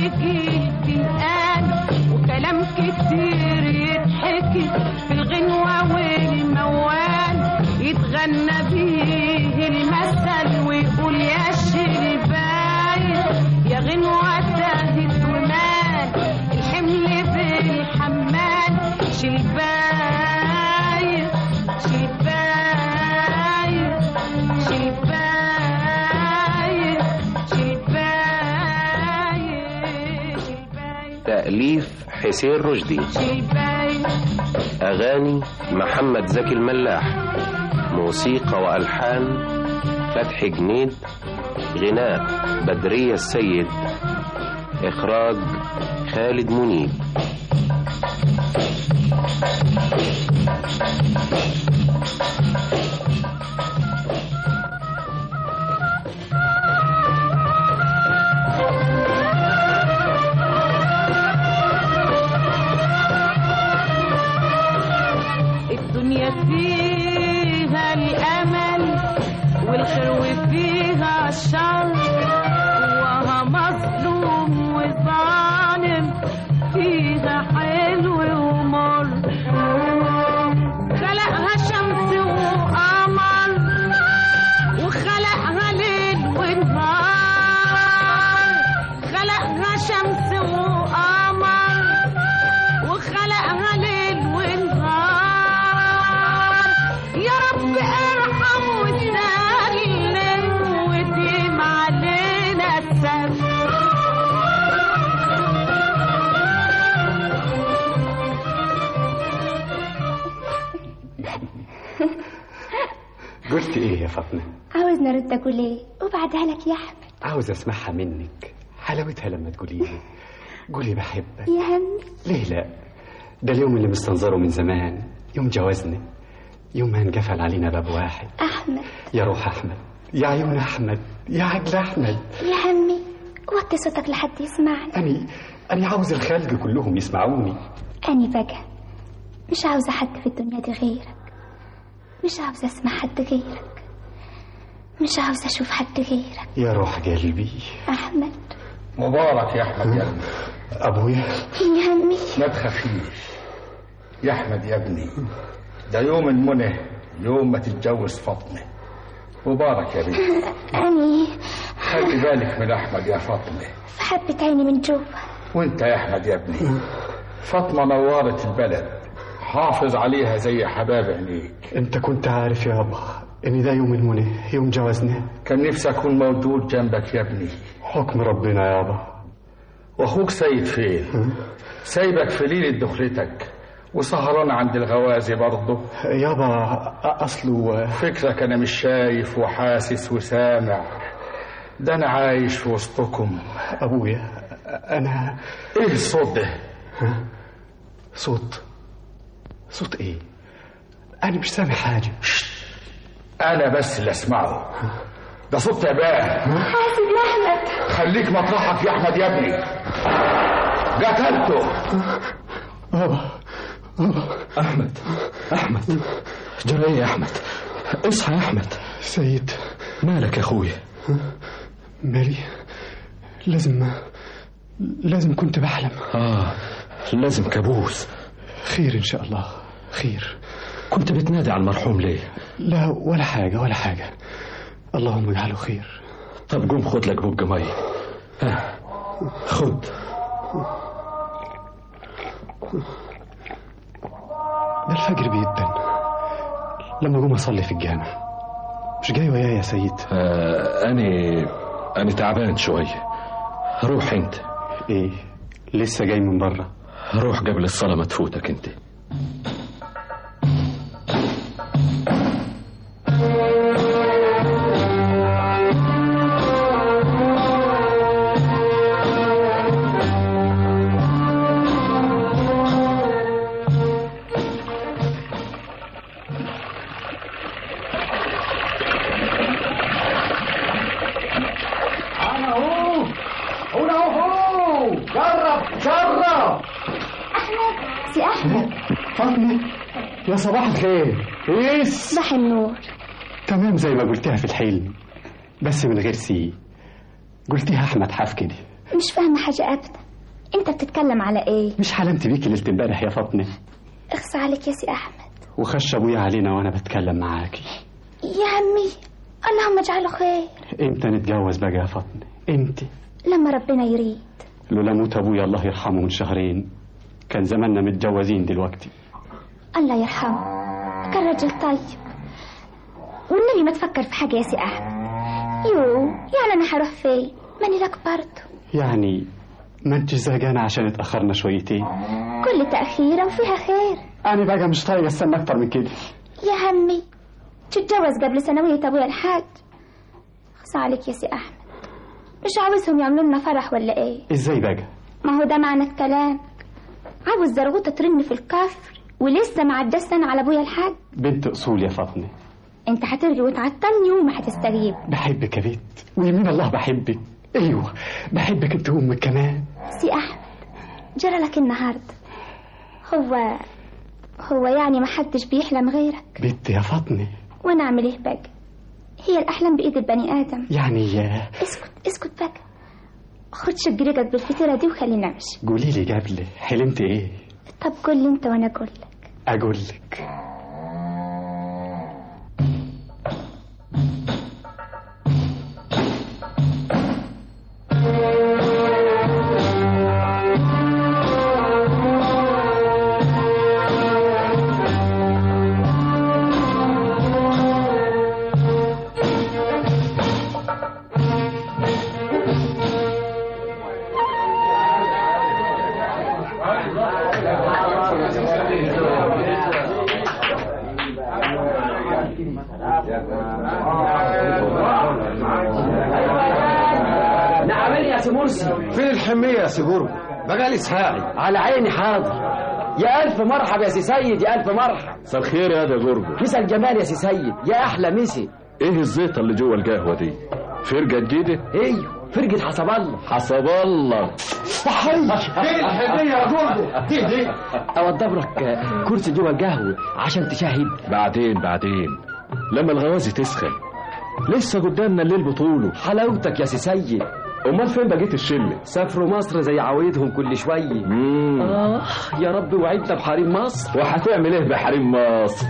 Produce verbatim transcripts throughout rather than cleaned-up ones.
يجي تنقال وكلام كتير يتحكي في الغنوة والموال يتغنى بيه المثل ويقول يا شلباي يا غنوة تاهت ومال الحمل بالحمال شلباي شلباي شلباي شلباي شلباي. تأليف حسين رشدي، أغاني محمد زكي الملاح، موسيقى وألحان فتحي جنيد، غناء بدرية السيد، إخراج خالد منيب. الدنيا فيها الأمل والخير وفيها الشر وها مظلوم وظالم فيها حلو ومر خلقها شمس وقمر وخلقها ليل ونهار خلقها شمس وقمر وخلقها ليل ونهار يا رب ارحم وسلم وديم علينا السر. قلت ايه يا فاطمه؟ عاوز نرد اقول ايه وبعدها لك يا احمد؟ عاوز اسمعها منك، حلاوتها لما تقولي لي قولي بحبك. يا همي ليه لا؟ ده اليوم اللي مستنظره من زمان، يوم جوازنا، يوم ما انقفل علينا باب واحد. احمد يا روح احمد، يا عيون احمد، يا عقل احمد. يا همي وطي صوتك لحد يسمعني. اني اني عاوز الخلق كلهم يسمعوني. اني بقى مش عاوزه حد في الدنيا دي غيرك، مش عاوزه اسمع حد غيرك، مش عاوزه اشوف حد غيرك. يا روح قلبي احمد. مبارك يا احمد يا ابني. ابويا يا همي ما تخافيش يا احمد يا ابني، ده يوم المنى، يوم ما تتجوز فاطمه. مبارك يا بنتي. اني خلي بالك من احمد يا فاطمه، في حبة عيني من جوا. وانت يا احمد يا ابني، فاطمه نورت البلد، حافظ عليها زي حباب عينيك. انت كنت عارف يابا ان ده يوم المنى، يوم جوازنا. كان نفسي اكون موجود جنبك يا ابني. حكم ربنا يابا. واخوك سيد فين؟ سايبك في ليله دخلتك وسهران عند الغوازي برضه يابا. اصله فكرك انا مش شايف وحاسس وسامع، ده انا عايش في وسطكم. ابويا انا ايه الصوت ده؟ ها؟ صوت صوت ايه؟ انا مش سامع حاجه. انا بس اللي اسمعه، ده صوت تعبان. حاسب يا احمد. خليك مطرحك يا احمد يا ابني، قتلته. بابا بابا. احمد احمد جرى ايه يا احمد؟ اصحى يا احمد. سيد مالك يا اخويا؟ مالي؟ لازم لازم كنت بحلم. اه لازم كابوس. خير ان شاء الله خير. كنت بتنادي على المرحوم ليه؟ لا ولا حاجه ولا حاجه، اللهم اجعله خير. طب قوم خد لك بوب ميه. ها خد. ده الفجر بيدن لما قوم اصلي في الجامع. مش جاي ويايا يا سيد؟ آه اني اني تعبان شويه. روح انت. ايه لسه جاي من بره؟ روح قبل الصلاه ما تفوتك انت. فاطمة يا صباح الخير. ايه صباح النور. تمام زي ما قلتها في الحلم، بس من غير سي. قلتيها احمد حاف كده. مش فاهمة حاجة أبدا. أنت بتتكلم على إيه؟ مش حلمت بيكي ليلة امبارح يا فاطمة؟ اخص عليك يا سي أحمد. وخش أبويا علينا وأنا بتكلم معاكي. يا عمي اللهم اجعله خير. امتى نتجوز بقى يا فاطمة؟ امتى؟ لما ربنا يريد. لولا موت أبويا الله يرحمه من شهرين كان زماننا متجوزين دلوقتي. الله يرحمه، كان رجل طيب. والنبي ما تفكر في حاجة يا سي أحمد. يو يعني أنا هروح فين؟ ماني لك برضه. يعني ما انتش زهقانة عشان اتأخرنا شويتين؟ كل تأخيرة وفيها خير. أنا بقى مش طايق استنى أكتر من كده. يا عمي تتجوز قبل ثانوية أبويا الحاج. خص عليك يا سي أحمد، مش عاوزهم يعملوا لنا فرح ولا إيه؟ إزاي بقى؟ ما هو ده معنى الكلام. عاوز زرغوطة ترن في الكفر ولسه ما عداش سنة على أبويا الحاج. بنت أصول يا فاطمة. أنت هترغي وتعطلني وما هتستجيب. بحبك يا بنت، ويمين الله بحبك. أيوه بحبك أنت وأمك كمان. سي أحمد جرى لك النهاردة. هو هو يعني ما حدش بيحلم غيرك؟ بنت يا فاطمة. وانا اعمل ايه بقى؟ هي الاحلام بايد البني ادم. يعني يا اسكت اسكت بقى. خد شق رجلك بالفتيره دي وخلينا نمشي. قولي لي قبل حلمت ايه؟ طب قول لي انت وانا اقول لك. اقول لك. فين الحمية يا سي برج؟ بقالي ساعي. على عيني حاضر. يا ألف مرحب يا سي سيد، يا ألف مرحب. مساء الخير يا ده جورجو. مسا الجمال يا سي سيد، يا أحلى مسي. إيه الزيطة اللي جوه القهوة دي؟ فرقة جديدة؟ أيوه فرقة حسب الله. حسب الله. فين الحمية يا جورجو؟ دي دي أوضب لك كرسي جوه القهوة عشان تشاهد. بعدين بعدين لما الغوازي تسخن. لسه قدامنا الليل بطوله. حلاوتك يا سي سيد. امال فين بقيت الشله؟ سافروا مصر زي عوايدهم كل شويه. مم. اه يا رب وعدنا بحريم مصر. وهتعمل ايه بحريم مصر؟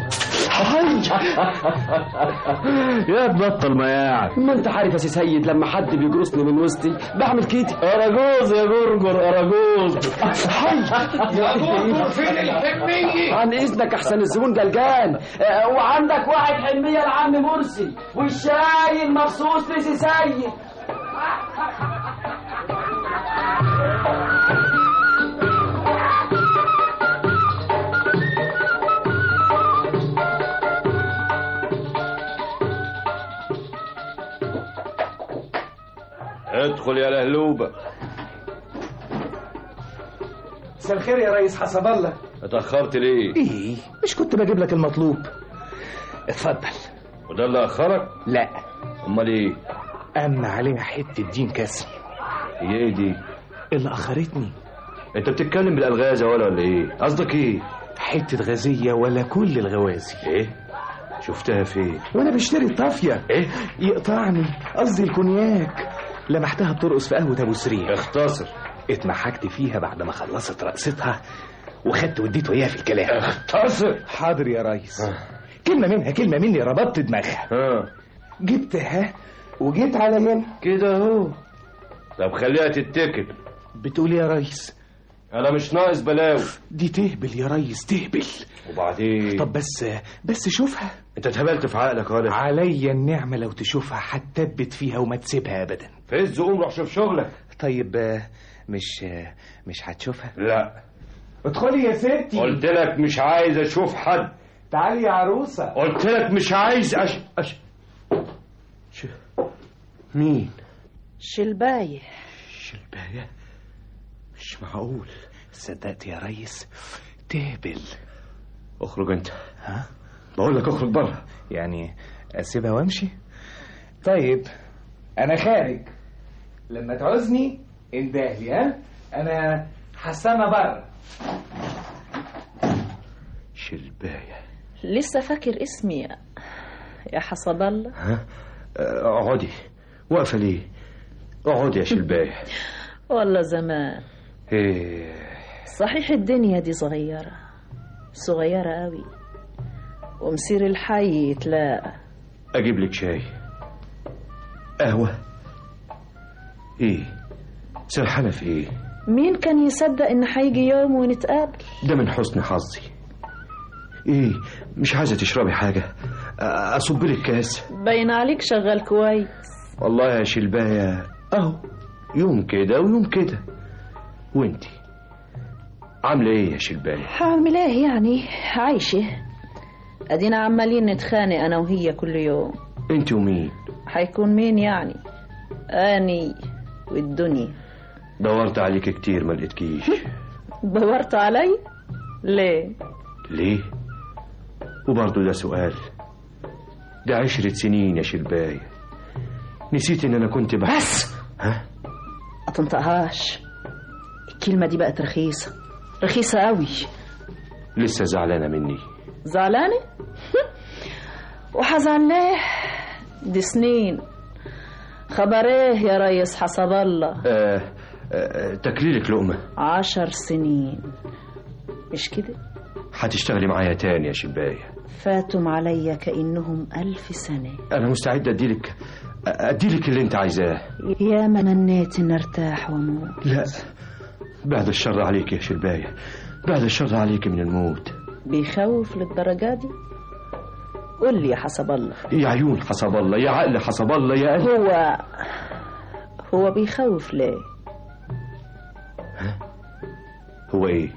يا تبطل مياعك. ما انت عارف يا سي سيد لما حد بيجرسني من وسطي بعمل كده. اراجوز يا جرجر اراجوز. يا جورجو فين الحمية؟ عن اذنك احسن الزبون جلجان. اه وعندك واحد حمية لعم مرسي والشاي المخصوص لسي سيد. ادخل يا لهلوبة. مساء الخير يا ريس حسب الله. اتأخرت ليه؟ ايه مش كنت بجيب لك المطلوب. اتفضل. وده اللي أخرك؟ لا. امال ايه؟ أما عليها حتة دين كسر. هي ايه دي؟ اللي أخرتني. انت بتتكلم بالألغازة ولا ولا ايه؟ قصدك ايه؟ حتة غازية ولا كل الغوازي. ايه؟ شفتها فين؟ وانا بشتري الطافية. ايه؟ يقطعني قصدي الكونياك. لمحتها بترقص في قهوة ابو سرير. اختصر. اتمحكت فيها بعد ما خلصت رقصتها وخدت وديت وياها في الكلام. اختصر. حاضر يا ريس. كلمة منها كلمة مني ربطت دماغها. اه جبتها وجيت على هنا كده اهو. طب خليها تتكل. بتقول يا ريس؟ انا مش ناقص بلاوي. دي تهبل يا ريس تهبل. وبعدين؟ طب بس بس شوفها. انت اتهبلت في عقلك ولا؟ عليا النعمة لو تشوفها هتثبت فيها وما تسيبها ابدا. فز قوم روح شوف شغلك. طيب مش مش هتشوفها؟ لا. ادخلي يا ستي. قلت لك مش عايز اشوف حد. تعالي يا عروسة. قلت لك مش عايز أش... أش... ش... مين؟ شلباية. شلباية؟ مش معقول. صدقت يا ريس تهبل. اخرج انت. ها؟ بقول لك اخرج بره. يعني اسيبها وامشي؟ طيب انا خارج. لما تعوزني اندهلي. ها انا حسامة بره. شلباية. لسه فاكر اسمي يا, يا حسب الله؟ ها اقعدي. واقفة ليه؟ اقعدي يا شلباية. والله زمان. ايه صحيح الدنيا دي صغيرة صغيرة قوي، ومصير الحي يتلاقى. اجيب لك شاي قهوة؟ ايه سرحانة في ايه؟ مين كان يصدق ان هيجي يوم ونتقابل؟ ده من حسن حظي. ايه مش عايزة تشربي حاجة؟ اصب لك كاس؟ باين عليك شغال كويس. والله يا شلباية اهو يوم كده ويوم كده. وانتي عاملة ايه يا شلباية؟ هعمل ايه يعني، عايشة ادينا عمالين نتخانق انا وهي كل يوم. انت ومين؟ هيكون مين يعني؟ اني والدنيا. دورت عليك كتير ما لقيتكيش. دورت علي ليه؟ ليه؟ وبرضه ده سؤال؟ ده عشرة سنين يا شلباية، نسيت ان انا كنت بحب. بس ها؟ ما تنطقهاش، الكلمة دي بقت رخيصة رخيصة قوي. لسه زعلانة مني؟ زعلانة؟ وحزن ليه؟ دي سنين. خبر ايه يا ريس حسب الله؟ آه آه تكليلك لقمة. عشر سنين مش كده؟ هتشتغلي معايا تاني يا شلباية. فاتم عليا كأنهم ألف سنة. أنا مستعد أديلك أديلك اللي أنت عايزاه. يا ما منيت إن أرتاح وأموت. لا بعد الشر عليك يا شلباية، بعد الشر عليك من الموت. بيخوف للدرجة دي؟ قول لي يا حسب الله. يا عيون حسب الله، يا عقل حسب الله، يا قلب. هو هو بيخوف ليه؟ ها؟ هو إيه؟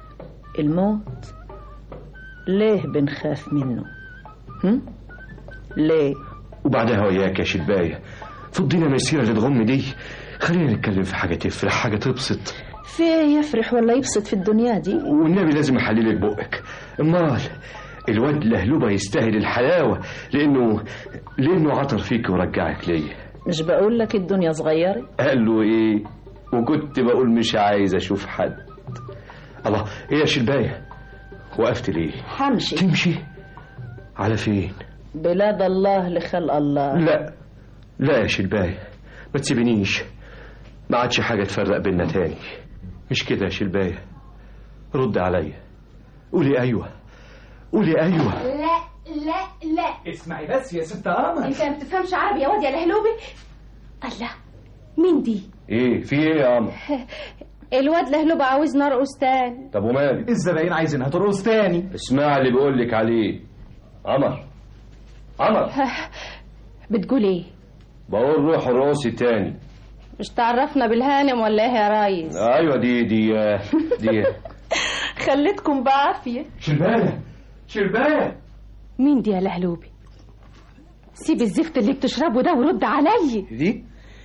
الموت. ليه بنخاف منه؟ هم؟ ليه؟ وبعدها وياك يا شلباية، فضينا من السيرة اللي تغم دي، خلينا نتكلم في حاجة تفرح، حاجة تبسط. في يفرح ولا يبسط في الدنيا دي؟ والنبي لازم احللك بقك. امال الواد لهلوبة يستاهل الحلاوة لانه لانه عطر فيك ورجعك ليا. مش بقول لك الدنيا صغيرة؟ قال له ايه؟ وكنت بقول مش عايز اشوف حد. الله، ايه يا شلباية وقفت ليه؟ همشي. تمشي على فين؟ بلاد الله لخلق الله. لا لا يا شلباية، ما تسيبنيش، ما عادش حاجة تفرق بينا تاني. مش كده يا شلباية، رد عليا، قولي ايوه، قولي ايوه. لا لا لا اسمعي بس يا ست قمر، انت ما بتفهمش عربي يا واد يا لهلوبي. الله، مين دي؟ ايه في ايه يا قمر؟ الواد لهلوبة عاوز نرقص تاني. طب ومالي؟ الزباين عايزينها ترقص تاني. اسمع اللي بقول لك عليه. قمر قمر بتقول ايه؟ بقول روح رقصي تاني. مش تعرفنا بالهانم ولا ايه يا ريس؟ ايوه دي دي دي خليتكم بعافيه. شلباية شلباية، مين دي يا لهلوبي؟ سيب الزفت اللي بتشربه ده ورد علي. دي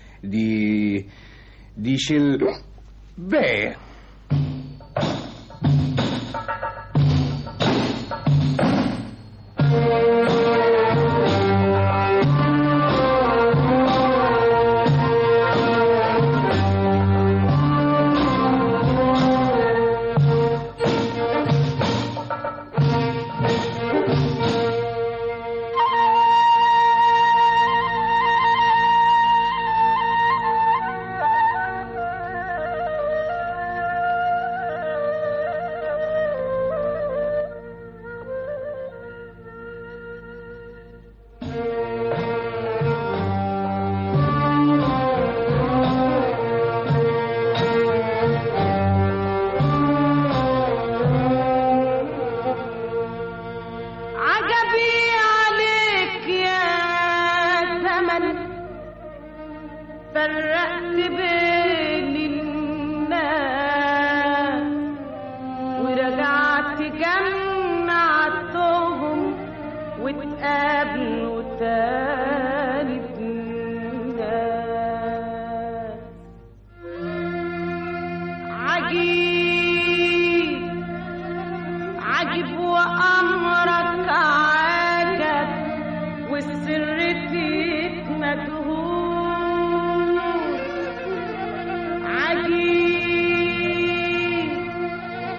دي دي شلباية.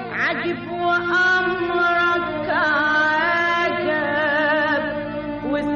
وأمرك عجب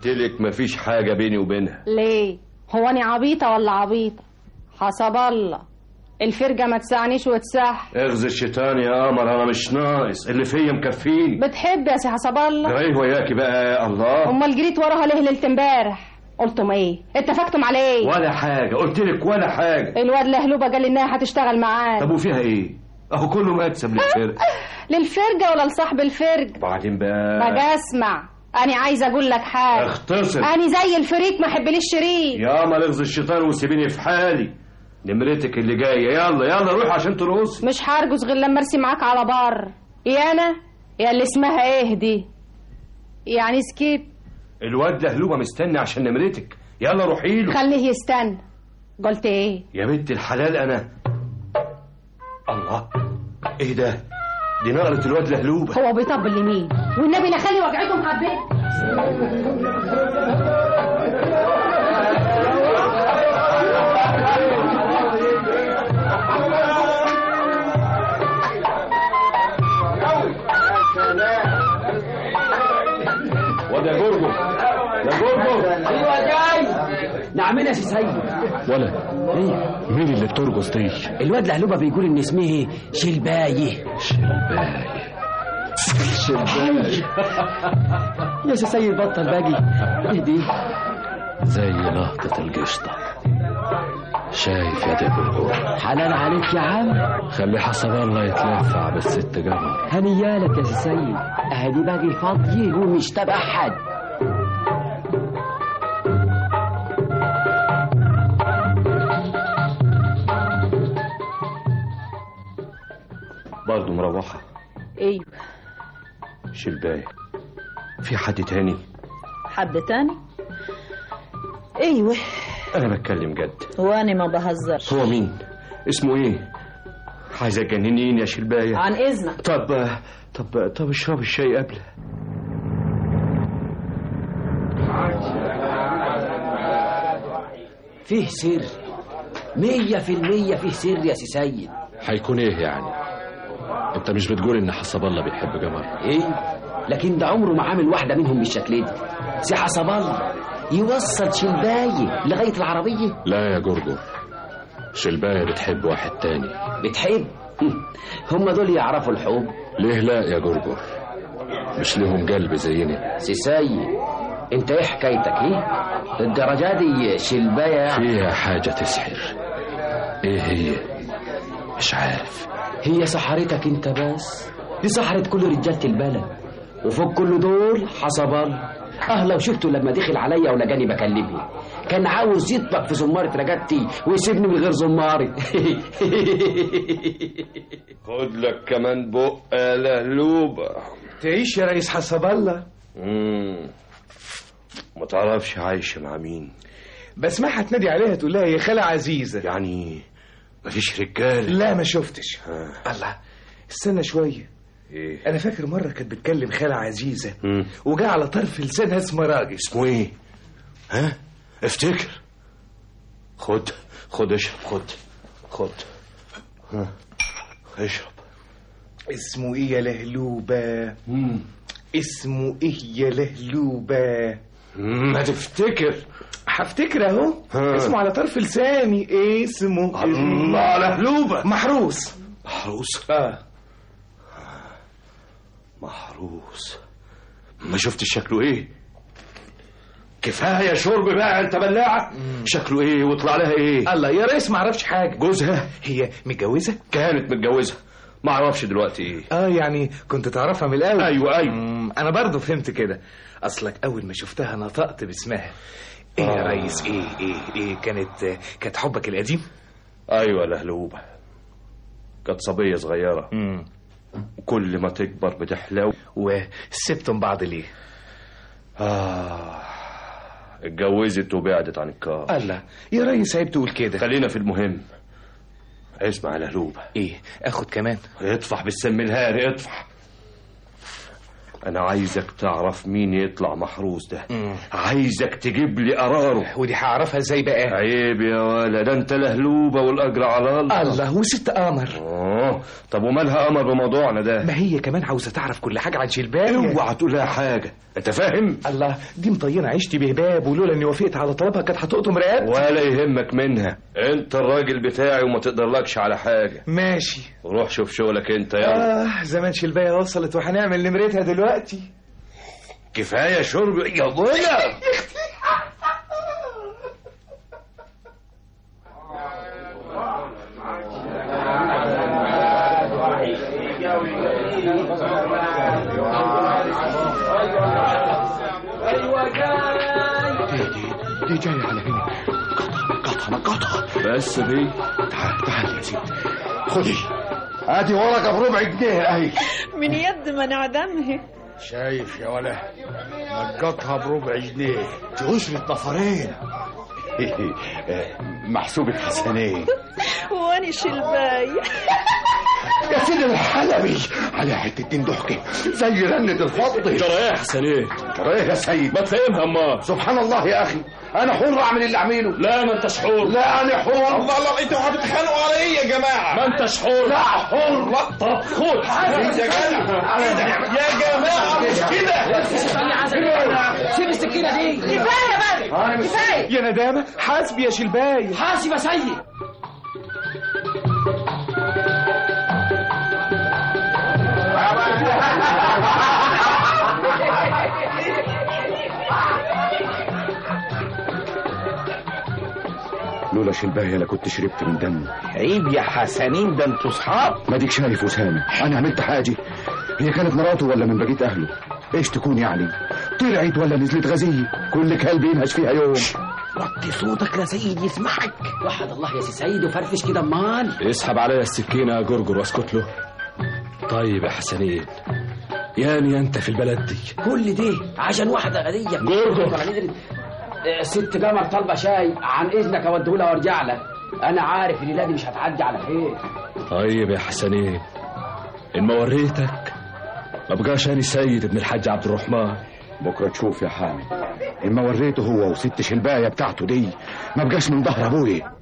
قلت لك مفيش حاجه بيني وبينها. ليه؟ هو انا عبيطه ولا عبيطه؟ حسب الله، الفرجه ما تسعنيش وتسح. اغزي الشيطان يا قمر، انا مش ناقص، اللي فيا مكفيني. بتحب يا سي حسب الله؟ ايه وياكي بقى؟ الله، امال جريت وراها ليه ليله امبارح؟ قلتم ايه؟ اتفقتم على ايه؟ ولا حاجه، قلت لك ولا حاجه. الواد لهلوبه قال لي انها هتشتغل معانا. طب وفيها ايه؟ اهو كله مكسب للفرقه. للفرجه ولا لصاحب الفرج؟ وبعدين بقى بقى اسمع، انا عايزه اقول لك حاجه. اختصر. انا زي الفريق ما احبليش شريك. يا ما اغزي الشيطان وسيبيني في حالي. نمرتك اللي جايه، يلا يلا روح عشان ترقصي. مش هرقص غير لما ارسي معاك على بر. يا انا يا اللي اسمها ايه دي، يعني سكيب. الواد لهلوبه مستني عشان نمرتك، يلا روحي له. خليه يستنى. قلت ايه يا بنت الحلال؟ انا الله، ايه ده؟ دي نقرة الواد لهلوبه. هو بيطبل لمين؟ والنبي لا خلي وجعتهم حبيت. واد يا جورجو، يا جورجو. ايوه جاي. نعمل يا سي سيد. ولا ايه؟ مين اللي بترقص دي؟ الواد لهلوبه بيقول ان اسمه شلبايه. شلبايه شلبايه يا سي سيد بطل باجي. اهدي زي لقطة القشطة. شايف يا دي جورجو؟ حلال عليك يا عم. خلي حسب الله يتلفع بالست قمر. هنيالك يا سي سيد، اهدي باجي فاضيه ومش تبع حد. برضه مروحة؟ ايوه. شلباية، في حد تاني؟ حد تاني؟ ايوه انا بتكلم جد. هو انا ما بهزرش. هو مين؟ اسمه ايه؟ عايزة تجننيني يا شلباية. عن اذنك. طب طب طب اشرب الشاي قبله. فيه سر مية في المية، فيه سر يا سي سيد. هيكون ايه يعني؟ انت مش بتقول ان حسب الله بيحب قمر؟ ايه، لكن ده عمره ما عامل واحدة منهم بالشكل ده. سي حسب الله يوصل شلباية لغاية العربية؟ لا يا جورجو، شلباية بتحب واحد تاني. بتحب؟ هم دول يعرفوا الحب. ليه لا يا جورجو؟ مش ليهم قلب زينا. سي سيد انت ايه حكايتك؟ ايه الدرجة دي شلباية؟ فيها حاجة تسحر. ايه هي؟ مش عارف. هي سحرتك انت بس، دي سحرت كل رجالة البلد، وفوق كل دول حسب الله. اه لو شفته لما دخل عليا ولقاني بكلمه كان عاوز يطبق في زمارة رجبتي ويسيبني من غير زمارة. خد لك كمان بق يا لهلوبة. تعيش يا ريس حسب الله. امم ما تعرفش عايشة مع مين؟ بسمعها تنادي عليها تقول لها يا خالة عزيزة. يعني مفيش رجال؟ لا ما شفتش. ها. الله، استنى شوية. ايه؟ انا فاكر مرة كانت بتكلم خالة عزيزة مم. وجاء على طرف لسانها اسمه راجل. اسمه ايه؟ ها؟ افتكر. خد خد اشرب، خد خد. ها اشرب. اسمه ايه يا لهلوبة؟ مم. اسمه ايه يا لهلوبة؟ ما تفتكر. هفتكر اهو. اسمه على طرف لساني. ايه اسمه؟ الله لهلوبة. محروس. محروس؟ اه محروس. ما شفتش شكله ايه؟ كفايه شرب بقى انت بلاعه. شكله ايه وطلع لها ايه؟ الله يا ريس ما اعرفش حاجه. جوزها؟ هي متجوزه؟ كانت متجوزه، ما اعرفش دلوقتي ايه. اه يعني كنت تعرفها من الاول؟ ايوه ايوه. مم. انا برضو فهمت كده. اصلك اول ما شفتها نطقت باسمها. ايه يا آه. ريس؟ ايه ايه ايه كانت كانت حبك القديم؟ ايوه لهلوبه، كانت صبيه صغيره. امم وكل ما تكبر بتحلو. وسبتم بعض ليه؟ اه اتجوزت وبعدت عن الكار. الله يا ريس عيب تقول كده. خلينا في المهم. اسمع يا لهلوبه. ايه اخد كمان؟ اطفح بالسم الهاري، اطفح. انا عايزك تعرف مين يطلع محروس ده. مم. عايزك تجيب لي قراره. ودي هعرفها ازاي بقى؟ عيب يا ولا، ده انت لهلوبه والاجر على الله. الله، وست قمر. اه طب ومالها قمر بموضوعنا ده؟ ما هي كمان عاوزه تعرف كل حاجه عن شلبايه. اوعى تقول لها حاجه، انت فاهم؟ الله، دي مطينه عيشتي بهباب، ولولا اني وافقت على طلبها كانت هتقطم رقبتي. ولا يهمك منها، انت الراجل بتاعي وما تقدرلكش على حاجه. ماشي، روح شوف شغلك انت. يلا. اه زمان شلبايه وصلت وهنعمل نمرتها دلوقتي. كفايه شرب يا ضيا. ايوه جاي. دي دي جايه على هنا. قطها قطها بس دي. تعال تعال يا سيدي، خدي ادي ورقه بربع جنيه اهي. من يد ما نعدمها. شايف يا ولا، نقطها بربع جنيه تعوش للطفرين. محسوبة حسنين. واني شلبايه يا سيدي الحلبي على حتتين ضحكة زي رنة الفضة. ترى ايه يا حسنين؟ ترى ايه يا سيد؟ ما تفهمها امال. سبحان الله يا اخي، انا حر اعمل اللي اعمله. لا ما انتش حر. لا انا حر. الله الله، انتوا هتتخانقوا على ايه يا جماعه؟ ما انتش حر. لا حر. لا طب خد يا جماعه يا جماعه مش كده. سيب السكينه دي. كفايه بقى كفايه يا ندامه. حاسب يا شلبايه. حاسب يا سيد. لولا شلبايه لا كنت شربت من دم. عيب يا حسنين، ده انتوا صحاب. ما ديك شايف وسامع، انا عملت حاجه؟ هي كانت مراته ولا من بقيه اهله؟ ايش تكون يعني؟ طلعت ولا نزلت غزيه؟ كل كلب ينهش فيها يوم. وطي صوتك يا سيد يسمعك. وحد الله يا سي سيد وفرفش كده امال. اسحب عليا السكينه يا جرجر واسكت له. طيب يا حسنين، يعني انت في البلد دي كل دي عشان واحده غديه جرجر. ست قمر طالبه شاي، عن اذنك اوديهولها وارجع لك. انا عارف الليله دي مش هتعدي على خير. طيب يا حسنين، ان ما وريتك ما بقاش اني سيد ابن الحاج عبد الرحمن. بكره تشوف يا حامد، اما وريته هو وست شلبايه بتاعته دي ما بقاش من ظهر ابويا.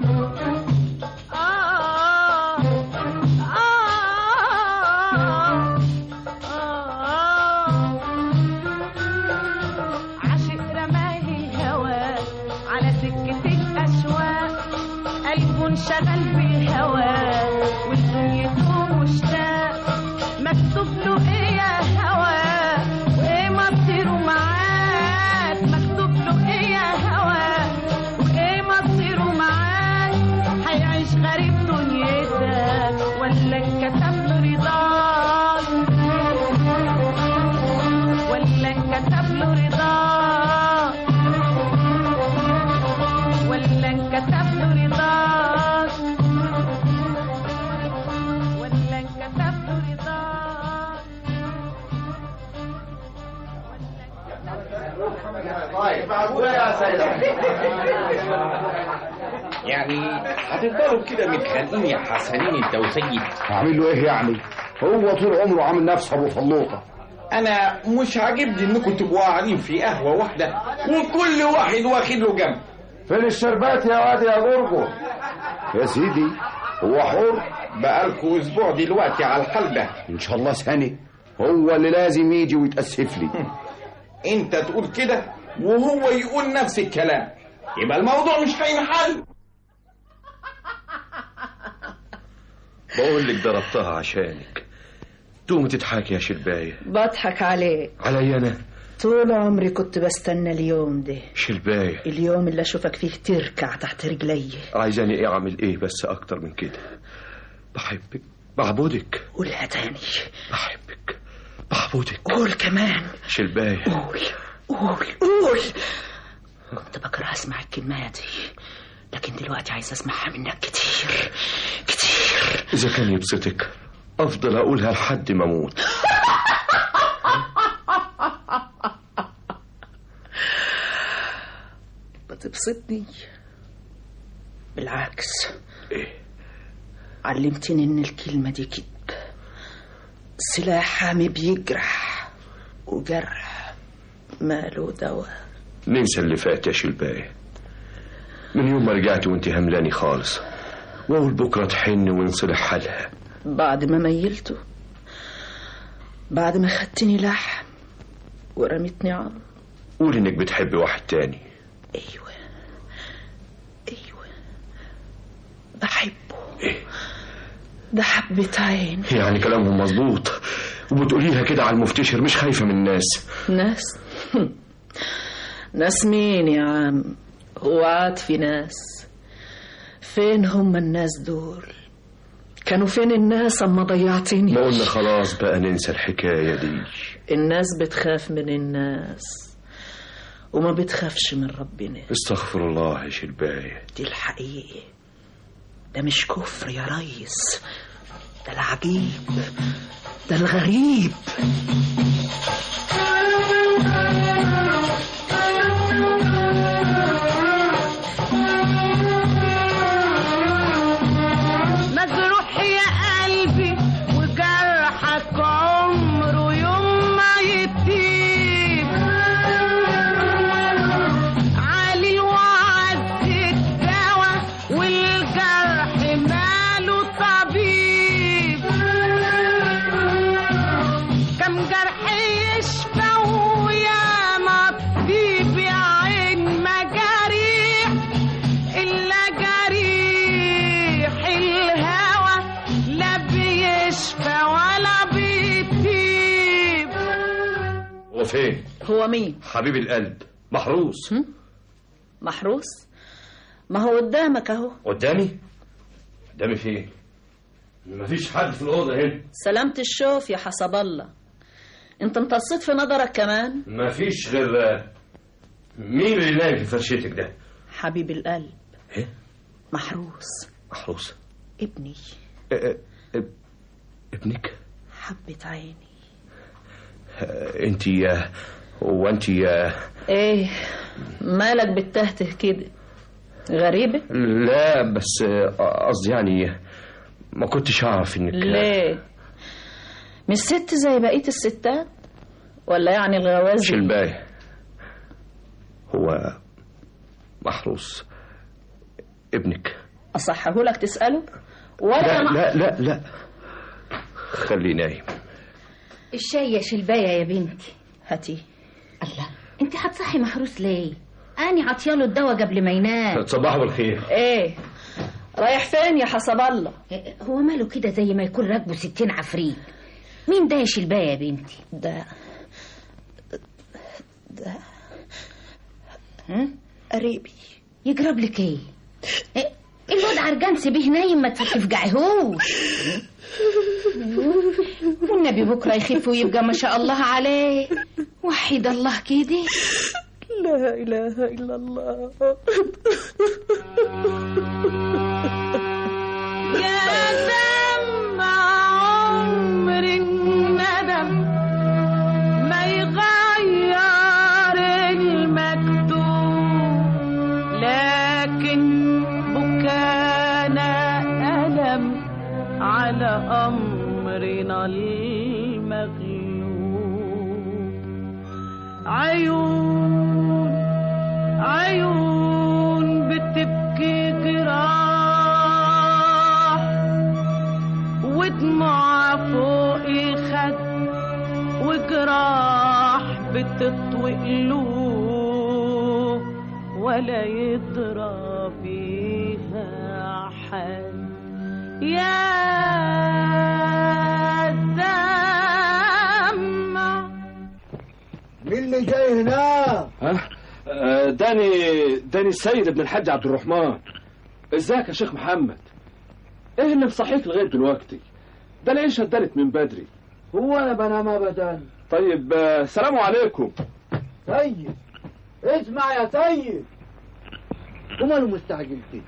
شغل بالهوى ودنيته مشتاق، مكتوب له ايه يا هوى وايه مصيره معاك. مكتوب له ايه يا هوى وايه مصيره معاك. هيعيش غريب دنيتك ولا انكتب له رضاك، ولا انكتب له رضاك، ولا انكتب له رضاك. يعني هتفضلوا كده متخانقين يا حسنين انت وسيد؟ اعمل له ايه يعني؟ هو طول عمره عامل نفسه ابو فلوطه. انا مش عاجبني انكم تبقوا قاعدين في قهوه واحده وكل واحد واخد له جنب. فين الشربات يا واد يا جرجر؟ يا سيدي هو حر. بقالكوا اسبوع دلوقتي على القلبه. ان شاء الله سنه هو اللي لازم يجي ويتاسف لي. انت تقول كده وهو يقول نفس الكلام، يبقى الموضوع مش هينحل. بقول لك ضربتها عشانك تقوم تضحك يا شلبايه. بضحك عليك. علي انا؟ طول عمري كنت بستنى اليوم ده. شلبايه، اليوم اللي اشوفك فيه تركع تحت رجلي. عايزاني اعمل ايه بس اكتر من كده؟ بحبك، بعبدك. قولها تاني. بحبك، بعبدك. قول كمان. شلبايه قول قول قول. كنت بكره اسمع الكلمات دي، لكن دلوقتي عايز اسمعها منك كتير كتير. اذا كان يبسطك افضل اقولها لحد ما اموت. بتبسطني بالعكس. ايه؟ علمتني ان الكلمة دي كذب، سلاح حامي بيجرح وجرح ماله دواء. ننسى اللي فات يا شلباية. من يوم ما رجعت وانت هملاني خالص، واول بكره تحن ونصلح حالها. بعد ما ميلته، بعد ما خدتني لحم ورميتني عظم. قول انك بتحبي واحد تاني. ايوه ايوه بحبه. ايه ده حبة عين. يعني كلامهم مظبوط وبتقوليها كده على المفتشر، مش خايفة من الناس؟ ناس؟ ناس مين يا عم؟ هو عاد في ناس؟ فين هم الناس دول؟ كانوا فين الناس اما ضيعتني؟ ما قلنا خلاص بقى ننسى الحكاية دي. الناس بتخاف من الناس وما بتخافش من ربنا. استغفر الله يا شلباية. دي الحقيقة، ده مش كفر يا ريس، ده العجيب، ده الغريب. مجروح يا قلبي وجرحك عمره يوم ما يطيب، عالي الوعد الدوا والجرح ماله طبيب. كم جرح يشفى ويا ما طبيب يا عين مجاريح، إلا جريح الهوى لا بيشفى ولا بيطيب. هو فين؟ هو مين؟ حبيب القلب محروس. محروس؟ ما هو قدامك اهو. قدامي؟ قدامي فين؟ مفيش حد في الأوضة هنا. سلامة الشوف يا حسب الله، انت امتصيت في نظرك كمان؟ مفيش غير مين اللي نايم في فرشتك ده؟ حبيب القلب. ايه؟ محروس. محروس؟ ابني. اه اه ابنك؟ حبة عيني. اه انتي هو انتي ايه مالك بتهته كده؟ غريبة؟ لا بس قصدي يعني ما كنتش اعرف انك. ليه؟ مش ست زي بقية الستات ولا يعني الغوازي؟ شلباية هو محروس ابنك. اصحه لك تسأله ولا؟ لا لا لا لا خليه نايم. الشاي يا شلباية يا بنتي. هاتي. الله، انت هتصحي محروس ليه؟ اني عطياله الدواء قبل ما ينام. صباح بالخير. ايه رايح فين يا حسب الله؟ هو ماله كده زي ما يكون راكبه ستين عفريت؟ مين ده يا شلباية يا بنتي؟ ده ده قريبي. يجرب لك ايه؟ الواد عرجان سيبيه نايم ما تفجعهوش. والنبي بكره يخف ويبقى ما شاء الله عليه. وحيد الله كده. لا اله الا الله. يا دمع عمر الندم ما يغير المكتوب، لكن بكانا ألم على أمرنا المغلوب. عيون عيون بتبكي جراح، ودموع فوق خد، وجراح بتطوي قلوب ولا يدرى فيها حد. يا دمع. مين اللي جاي هنا؟ ها؟ آه داني داني السيد ابن الحاج عبد الرحمن. ازيك يا شيخ محمد؟ ايه اللي مصحيك لغايه دلوقتي؟ ده العيشه اتدلت من بدري. هو انا بنام ابدا. طيب آه سلام عليكم. سيد اسمع يا سيد، وماله مستعجل كده؟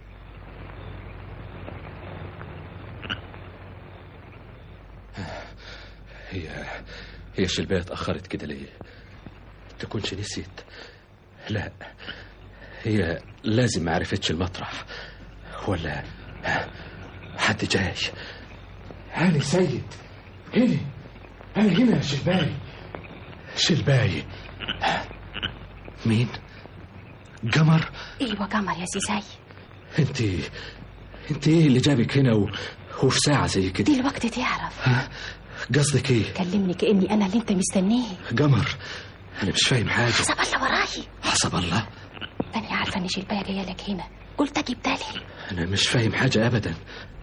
هي هي شلباية اتأخرت كده ليه؟ تكونش نسيت؟ لا، هي لازم ما عرفتش المطرح، ولا حد جاي. هاني سيد هنا، أنا هنا يا شلباية. شلباي. مين؟ قمر؟ ايوه قمر يا سي سيد. انت انت ايه اللي جابك هنا و... وفي ساعة زي كده؟ دي الوقت تعرف. ها؟ قصدك ايه؟ كلمني كأني انا اللي انت مستنيه. قمر انا مش فاهم حاجة. حسب الله وراي. حسب الله؟ انا عارفة ان شلباية جاية لك هنا، قلت اجيب دليل. انا مش فاهم حاجة ابدا.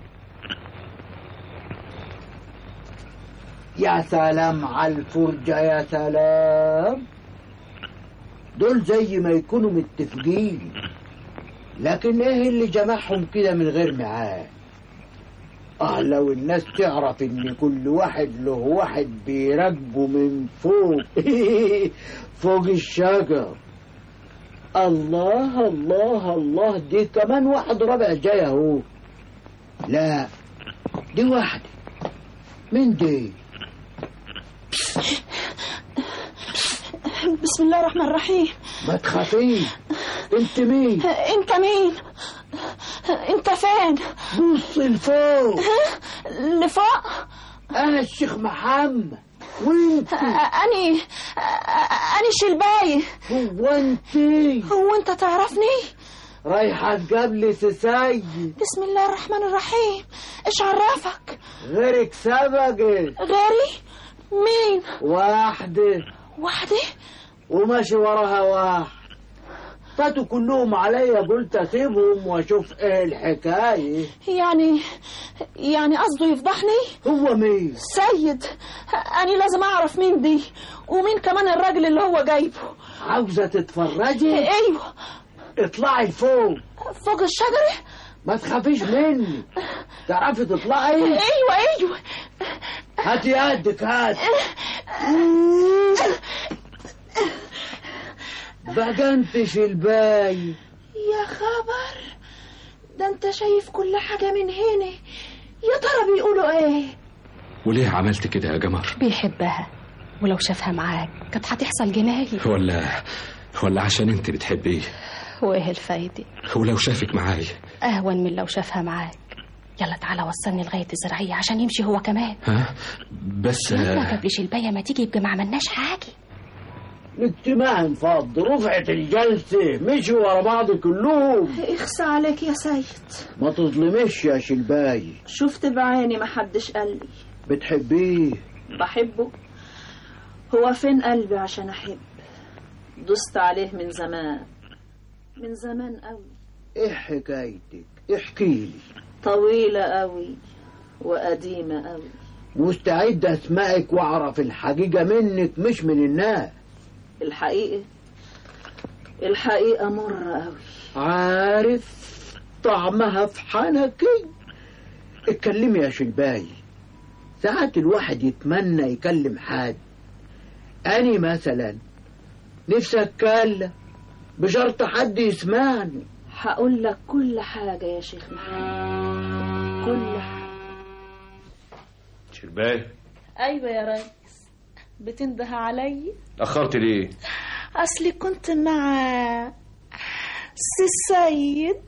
يا سلام على الفرجة، يا سلام. دول زي ما يكونوا متفقين، لكن ايه اللي جمعهم كده من غير ميعاد؟ اه لو الناس تعرف ان كل واحد له واحد بيراقبه من فوق فوق الشجر. الله الله الله، دي كمان واحد رابع جاي اهو. لا دي واحدة. مين دي؟ بسم الله الرحمن الرحيم. ما تخافيش. انت مين؟ انت مين؟ انت فين؟ بص لفوق. لفوق؟ انا الشيخ محمد. وانت؟ اني اني شلباي. هو انت؟ هو انت تعرفني؟ رايحة تقابلي سيساي. بسم الله الرحمن الرحيم. ايش عرفك؟ غيرك سبقت. غيري؟ مين؟ واحدة. واحدة؟ وماشي وراها واحد. فاتوا كلهم عليا، قلت اسيبهم واشوف ايه الحكاية. يعني يعني قصده يفضحني؟ هو مين؟ سيد. أنا لازم أعرف مين دي ومين كمان الراجل اللي هو جايبه. عاوزة تتفرجي؟ ايوه. اطلعي لفوق. فوق الشجرة؟ ما تخافيش مني. تعرفي تطلعي؟ ايوه ايوه. هاتي يدك. هات. بقى انت شلباي. يا خبر، ده انت شايف كل حاجة من هنا. يا ترى بيقولوا ايه؟ وليه عملت كده يا قمر؟ بيحبها، ولو شافها معاك كانت هتحصل جناية. ولا ولا عشان انت بتحبيه؟ وايه الفايدة؟ ولو شافك معاي؟ اهون من لو شافها معاك. يلا تعالى وصلني لغاية الزراعية عشان يمشي هو كمان. ها بس يلا قبل شلباية ما تيجي يبقى ما عملناش حاجة. الاجتماع انفض، رفعت الجلسة، مشوا ورا بعض كلهم. اخصى عليك يا سيد. ما تظلمش يا شلباي. شفت بعيني، ما حدش قال لي. بتحبيه؟ بحبه. هو فين قلبي عشان احب؟ دست عليه من زمان، من زمان قوي. ايه حكايتك؟ احكي لي. طويلة قوي وقديمة قوي. مستعد اسمعك واعرف الحقيقة منك مش من الناس. الحقيقة الحقيقة مرة قوي. عارف طعمها في حنكي. اتكلمي يا شلباي. ساعات الواحد يتمنى يكلم حد. أني مثلا نفسي أتكلم بشرط حد يسمعني. هقول لك كل حاجة يا شيخ محمد، كل حاجة. شلباي. أيوة يا ريس. بتنده علي؟ أخرت ليه؟ أصلي كنت مع سي السيد.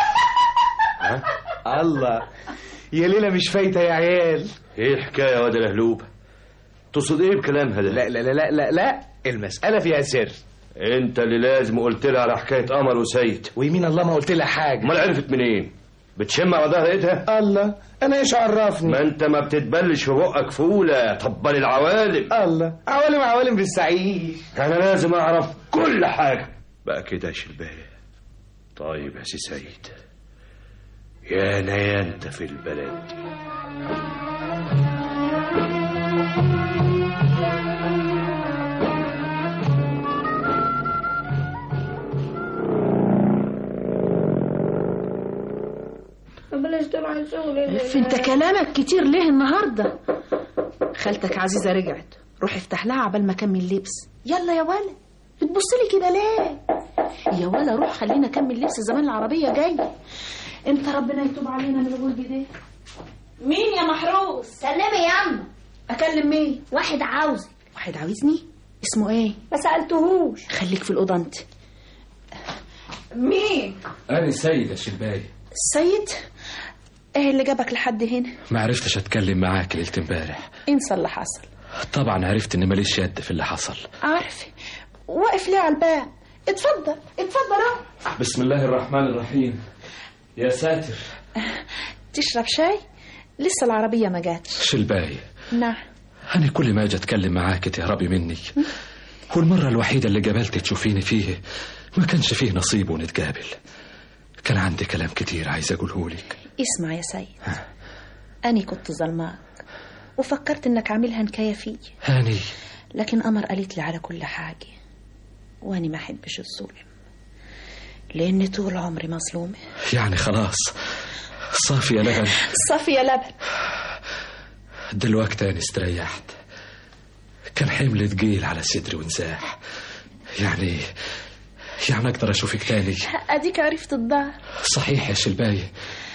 الله، يا ليلة مش فايتة يا عيال. ايه الحكاية يا واد الهلوب؟ تقصد ايه بكلامها ده؟ لا لا لا لا لا، المسألة فيها سر. انت اللي لازم قلت لها على حكاية قمر وسيد. ويمين الله ما قلت لها حاجة. امال عرفت منين؟ بتشم على ظهر ايدها؟ الله، انا ايش عرفني؟ ما انت ما بتتبلش في بقك فولة طبال العوالم. الله، عوالم عوالم بالسعيد. انا لازم اعرف كل حاجة. بقى كده يا شلباية. طيب يا سي سيد، يا نيا انت في البلد دي. بلاش دلع الشغل. انت كلامك كتير ليه النهارده؟ خالتك عزيزة رجعت، روح افتح لها عبال ما اكمل لبس. يلا يا ولا، بتبص لي كده ليه؟ يا ولا روح خلينا اكمل لبس، زمان العربية جاي. انت ربنا يتوب علينا من الغلب ده. مين يا محروس؟ سلمي يا عم. اكلم مين؟ واحد عاوز. واحد عاوزني؟ اسمه ايه؟ ما سألتهوش. خليك في الأوضة انت. مين؟ أنا السيد يا شلباي. السيد؟ ايه اللي جابك لحد هنا؟ ما عرفتش اتكلم معاك ليلة امبارح. انسى اللي حصل. طبعا عرفت ان ماليش يد في اللي حصل. عارفه. واقف ليه على الباب؟ اتفضل اتفضل اهو. بسم الله الرحمن الرحيم. يا ساتر. تشرب شاي؟ لسه العربيه ما جاتش. شلباي. نعم. أنا كل ما أجي أتكلم معاك تهربي مني. والمرة الوحيدة اللي قبلت تشوفيني فيه ما كانش فيه نصيب ونتقابل. كان عندي كلام كتير عايز أقوله لك. اسمع يا سيد، أنا كنت ظلماك وفكرت إنك عاملها نكاية فيه. هاني. لكن قمر قالت لي على كل حاجة، وأنا ما أحبش الظلم لأني طول عمري مظلومة. يعني خلاص صافية لبن. صافية لبن. دلوقتي أنا استريحت. كان حمل تقيل على صدري ونزاح. يعني يعني أقدر أشوفك تاني. أديك عرفت الدار. صحيح يا شلباي.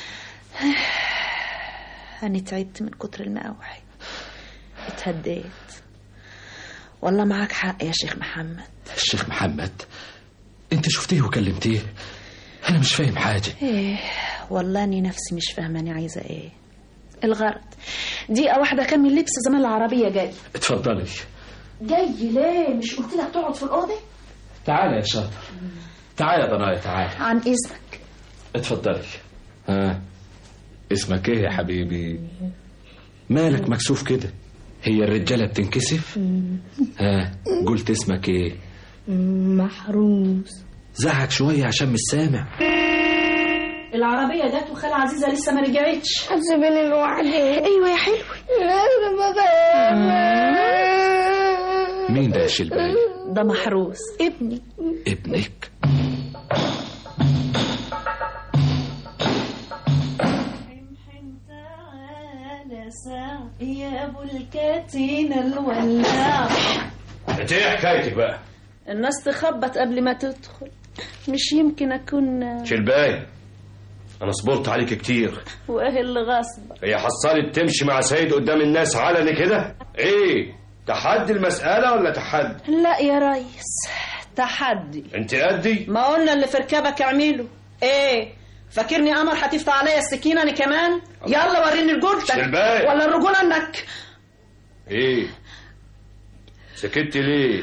أنا تعبت من كتر المقاوحة، اتهديت. والله معك حق يا شيخ محمد. الشيخ محمد؟ أنت شفتيه وكلمتيه؟ أنا مش فاهم حاجة. إيه والله أني نفسي مش فاهمة أنا عايزة إيه. الغرض دقيقة واحدة أكمل لبس زمان العربية جاي. اتفضلي. جاي ليه؟ مش قلت لك تقعد في الأوضة؟ تعالى يا شاطر. تعالى يا ضنايا تعالى. عن إذنك. اتفضلي. ها اسمك ايه يا حبيبي؟ مالك مكسوف كده؟ هي الرجالة بتنكسف؟ ها قلت اسمك ايه؟ محروس. زعق شوية عشان مش سامع. العربية جت وخالة عزيزة لسه ما رجعتش. حسبني لوحدي. ايوه يا حلوة. مين ده يا شلباي؟ ده محروس ابني. ابنك؟ يا ابو الكاتين الولاع. انت ايه حكايتك بقى؟ الناس تخبط قبل ما تدخل، مش يمكن اكون. شلباي انا صبرت عليك كتير. وايه اللي غصبك؟ هي حصلت تمشي مع سيد قدام الناس علني كده؟ ايه تحدي المسألة ولا تحدي؟ لا يا ريس تحدي. انت قدي؟ ما قلنا اللي في ركابك اعمله. ايه فاكرني قمر هتفتح عليا السكينة انا كمان؟ يلا وريني رجولتك. شلباي ولا الرجولة انك ايه سكت ليه؟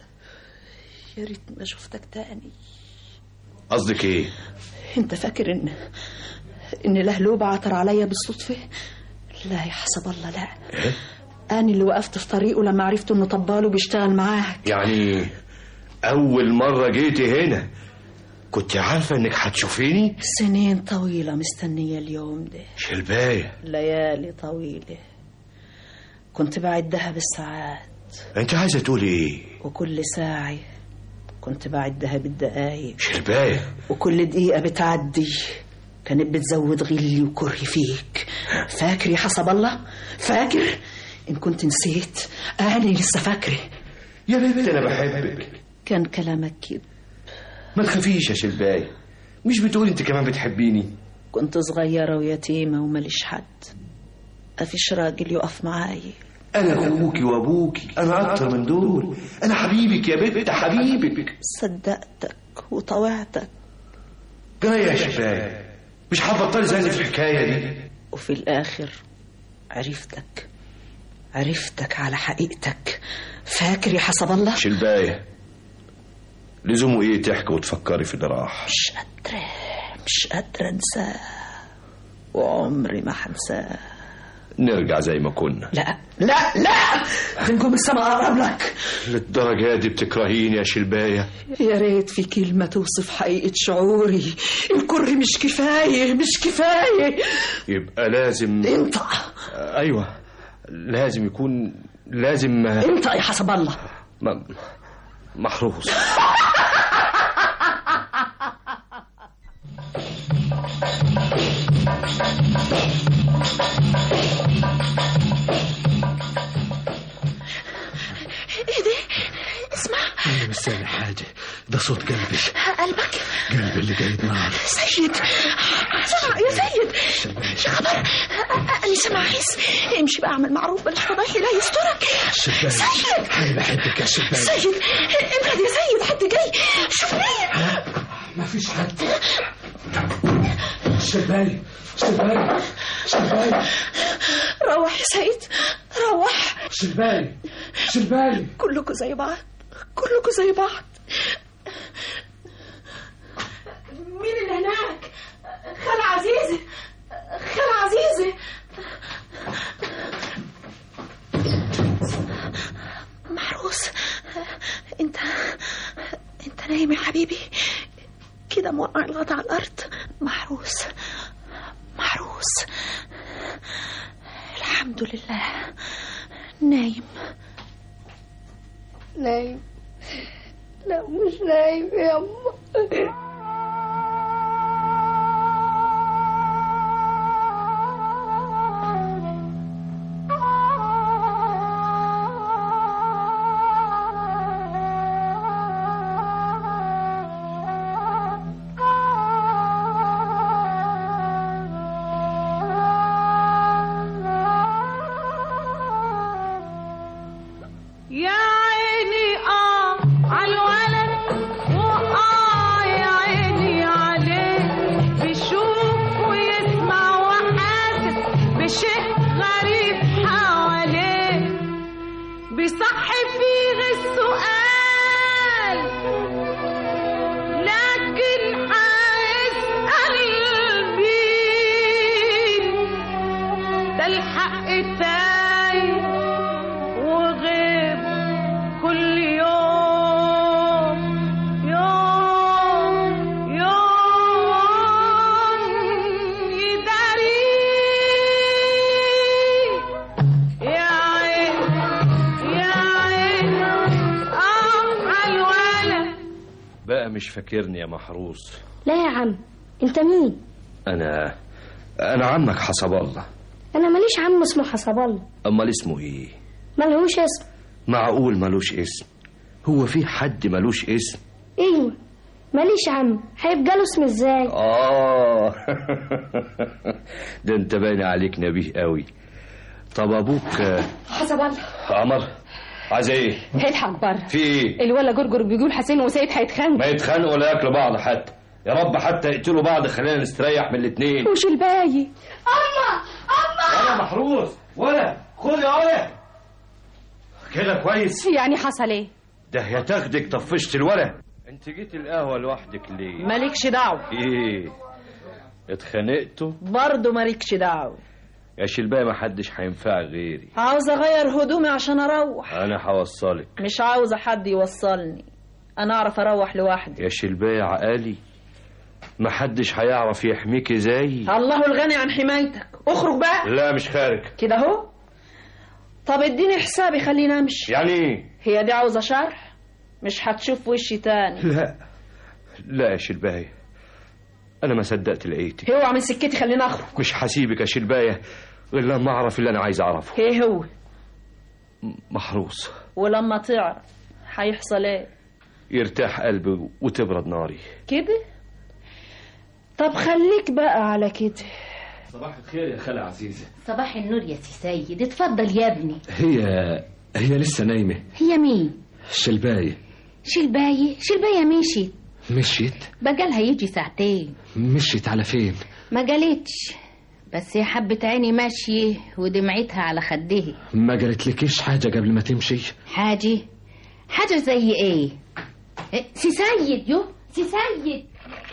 يا ريت ما شفتك تاني. قصدك ايه؟ انت فاكر ان ان لهلوب عثر عليا بالصدفة؟ لا يا حسب الله لا. إيه؟ انا اللي وقفت في طريقه لما عرفت انه طباله بيشتغل معاك. يعني اول مرة جيتي هنا كنت عارفة انك هتشوفيني؟ سنين طويلة مستنية اليوم ده. شلباية ليالي طويلة كنت بعدها بالساعات. انت عايزة تقولي ايه؟ وكل ساعة كنت بعدها بالدقايق. شلباية وكل دقيقة بتعدي كانت بتزود غلي وكرهي فيك. فاكر يا حسب الله؟ فاكر؟ إن كنت نسيت أنا لسه فاكرة. يا بنت أنا بحبك. كان كلامك كده. ما تخافيش يا شلباية، مش بتقولي أنت كمان بتحبيني؟ كنت صغيرة ويتيمة وماليش حد، أفيش راجل يقف معايا. أنا أخوكي وأبوكي، أنا أكتر من دول، أنا حبيبك يا بنت حبيبك. صدقتك وطوعتك. جاية يا شلباية، مش هتبطلي زي في الحكاية دي. وفي الآخر عرفتك عرفتك على حقيقتك. فاكر يا حسب الله؟ شلباية لزومه ايه تحكي وتفكري في اللي راح؟ مش قادرة مش قادرة انساه وعمري ما هنساه. نرجع زي ما كنا. لا لا لا نجوم السما قرب لك. للدرجة دي بتكرهيني يا شلباية؟ يا ريت في كلمة توصف حقيقة شعوري. الكره مش كفاية مش كفاية. يبقى لازم انت. ايوه لازم يكون لازم انت يا حسب الله م... محروس. ايه ده؟ اسمع. انا مش سامع حاجه، ده صوت قلبي. قلبك؟ قلبي اللي جاي نار. سيد سمع يا سيد. يا خبر انا سمع حس. امشي بقى اعمل معروف بلاش فضايحي لا يسترك. شباية سيد انا بحبك يا شباية. سيد ابعد يا سيد، حد جاي. شوف مين. ما فيش حد. شباية شباية شباية. روح يا سيد روح. شلباي شلباي كلكم زي بعض، كلكم زي بعض. مين اللي هناك؟ خالة عزيزة، خالة عزيزة. محروس، انت انت نايم يا حبيبي كده موقع الغطا على الارض. محروس محروس، الحمد لله نايم. نايم؟ لا مش نايم يا أمه. مش فاكرني يا محروس؟ لا يا عم، انت مين؟ انا انا عمك حسب الله. انا ماليش عم اسمه حسب الله. امال اسمه ايه؟ ملهوش اسم. معقول ملوش اسم؟ هو في حد ملوش اسم؟ ايوه ماليش عم، هيبقى له اسم ازاي؟ اه ده انت باين عليك نبيه قوي. طب ابوك حسب الله. عمر عايز ايه؟ هيضحك بره. في ايه؟ الولا جرجر بيقول حسين وسيد هيتخانقوا. ما يتخانقوا ولا ياكلوا بعض حتى. يا رب حتى يقتلوا بعض، خلينا نستريح من الاثنين. وش الباقي؟ اما اما ولا محروس ولا خد يا ولا كده كويس. يعني حصل ايه؟ ده يا تاخدك طفشت الولا. انت جيت القهوه لوحدك ليه؟ مالكش دعوه. ايه اتخانقتوا؟ برضه مالكش دعوه يا شلباي، ما حدش هينفع غيري. عاوز اغير هدومي عشان اروح. انا هوصلك. مش عاوزه حد يوصلني، انا اعرف اروح لوحدي. يا شلباي عقالي، ما حدش هيعرف يحميكي زي الله الغني عن حمايتك. اخرج بقى. لا مش خارج كده اهو. طب اديني حسابي خليني امشي. يعني ايه؟ هي دي عاوزه شرح؟ مش هتشوف وشي تاني. لا لا يا شلباي، انا ما صدقت لقيتك. اوعى من سكتي خليني اخرج. مش هسيبك يا شلبايه غير لما اعرف اللي انا عايز اعرفه. ايه هو؟ محروس. ولما تعرف هيحصل ايه؟ يرتاح قلبي وتبرد ناري. كده؟ طب خليك بقى على كده. صباح الخير يا خالة عزيزة. صباح النور يا سي سيد، اتفضل يا ابني. هي هي لسه نايمة. هي مين؟ شلباية. شلباية؟ شلباية مشيت. مشيت؟ بقالها يجي ساعتين. مشيت على فين؟ ما قالتش، بس هي حبة عيني ماشية ودمعتها على خدها. ما قالتلكيش حاجة قبل ما تمشي؟ حاجة؟ حاجة زي ايه؟ سي سيد. يو سي سيد.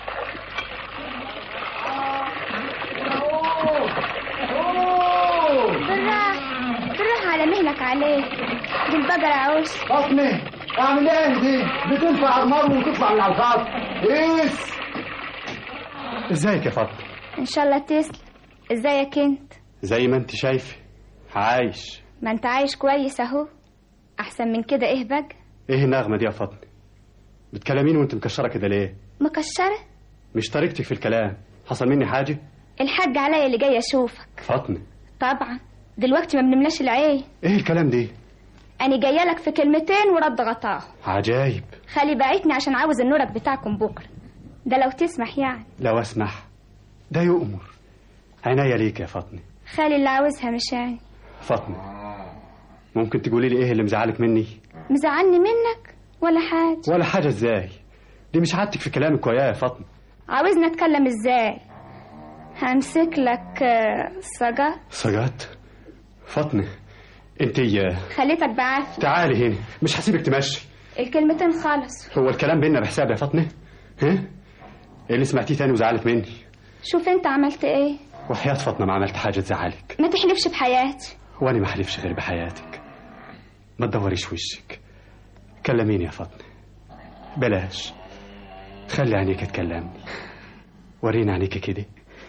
بالراحة بالراحة على مهلك عليه، دي البقرة عوش. فاطمة اعمل ايه دي؟ بتنفع على المر وتطلع من على الخط. ايس ازيك يا فاطمة؟ ان شاء الله تسلم. ازيك انت؟ زي ما انت شايف عايش. ما انت عايش كويس اهو، احسن من كده. ايه بقى؟ ايه النغمة دي يا فاطمة؟ بتكلميني وانت مكشرة كده ليه؟ مكشرة؟ مش طريقتك في الكلام. حصل مني حاجة؟ الحاج عليا اللي جاي اشوفك. فاطمة طبعا دلوقتي ما بنملاش العين. ايه الكلام دي؟ انا جايه لك في كلمتين ورد غطاه. عجايب. خلي بعتني عشان عاوز النورك بتاعكم بكره، ده لو تسمح يعني. لو اسمح ده يؤمر. عناية ليك يا فاطمة. خلي اللي عاوزها مش يعني. فاطمة ممكن تقولي لي ايه اللي مزعلك مني؟ مزعلني منك ولا حاجه؟ ولا حاجه ازاي؟ دي مش عادتك في كلامك ويايا يا فاطمة. عاوزني اتكلم ازاي؟ همسك لك سجات. سجات؟ فاطمة انت خليتك بعافية. تعالي هنا، مش هسيبك تمشي. الكلمتين خالص. هو الكلام بينا بحساب يا فاطمه؟ ها؟ ايه اللي سمعتيه تاني وزعلت مني؟ شوف انت عملت ايه. وحياة فاطمه ما عملت حاجه تزعلك. ما تحلفش بحياتي. وانا ما احلفش غير بحياتك. ما تدوريش وشك، كلميني يا فاطمه. بلاش، خلي عينيك تكلمني. وريني عينيك كده.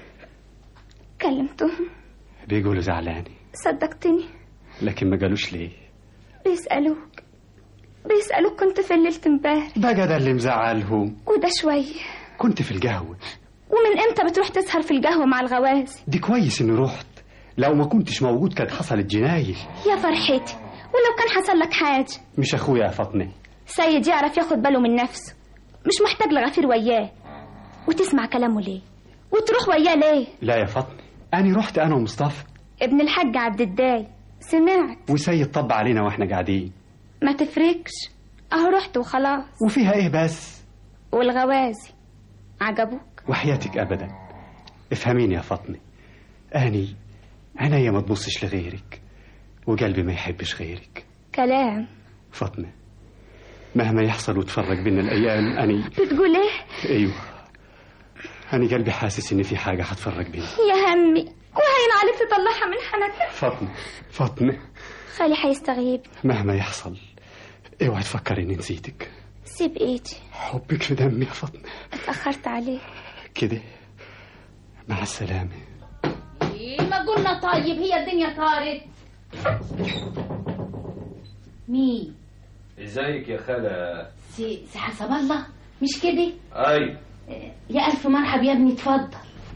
كلمتهم بيقولوا زعلاني. صدقتني. لكن ما قالوش ليه؟ بيسألوك بيسألوك كنت في الليلة امبارح. بقى ده اللي مزعلهم. وده شوية. كنت في القهوة. ومن امتى بتروح تسهر في القهوة مع الغوازي؟ دي كويس اني رحت، لو ما كنتش موجود كانت حصلت جناية. يا فرحتي، ولو كان حصل لك حاجة. مش اخويا يا فاطمة. سيد يعرف ياخد باله من نفسه، مش محتاج لغفير وياه. وتسمع كلامه ليه؟ وتروح وياه ليه؟ لا يا فاطمة، أنا رحت أنا ومصطفى ابن الحاج عبد الداي. سمعت وسيد طب علينا واحنا قاعدين. ما تفرقش، اهو رحت وخلاص. وفيها ايه بس؟ والغوازي عجبوك؟ وحياتك ابدا. افهميني يا فاطمه، اني عينيا ما تبصش لغيرك وقلبي ما يحبش غيرك. كلام فاطمه، مهما يحصل وتفرق بينا الايام اني. بتقول ايه؟ ايوه، اني قلبي حاسس ان في حاجه هتفرق بينا. يا همي، وهين عليك تطلعها من حنكك. فاطمه فاطمه، خالي هيستغيب. مهما يحصل اوعي تفكري اني نسيتك. سيب ايدي. حبك في دمي يا فاطمه. اتأخرت عليك كده. مع السلامه. ايه ما قلنا طيب، هي الدنيا طارت. مين؟ ازيك يا خالة؟ سي سي حسب الله، مش كده؟ اي يا الف مرحب يا ابني، اتفضل.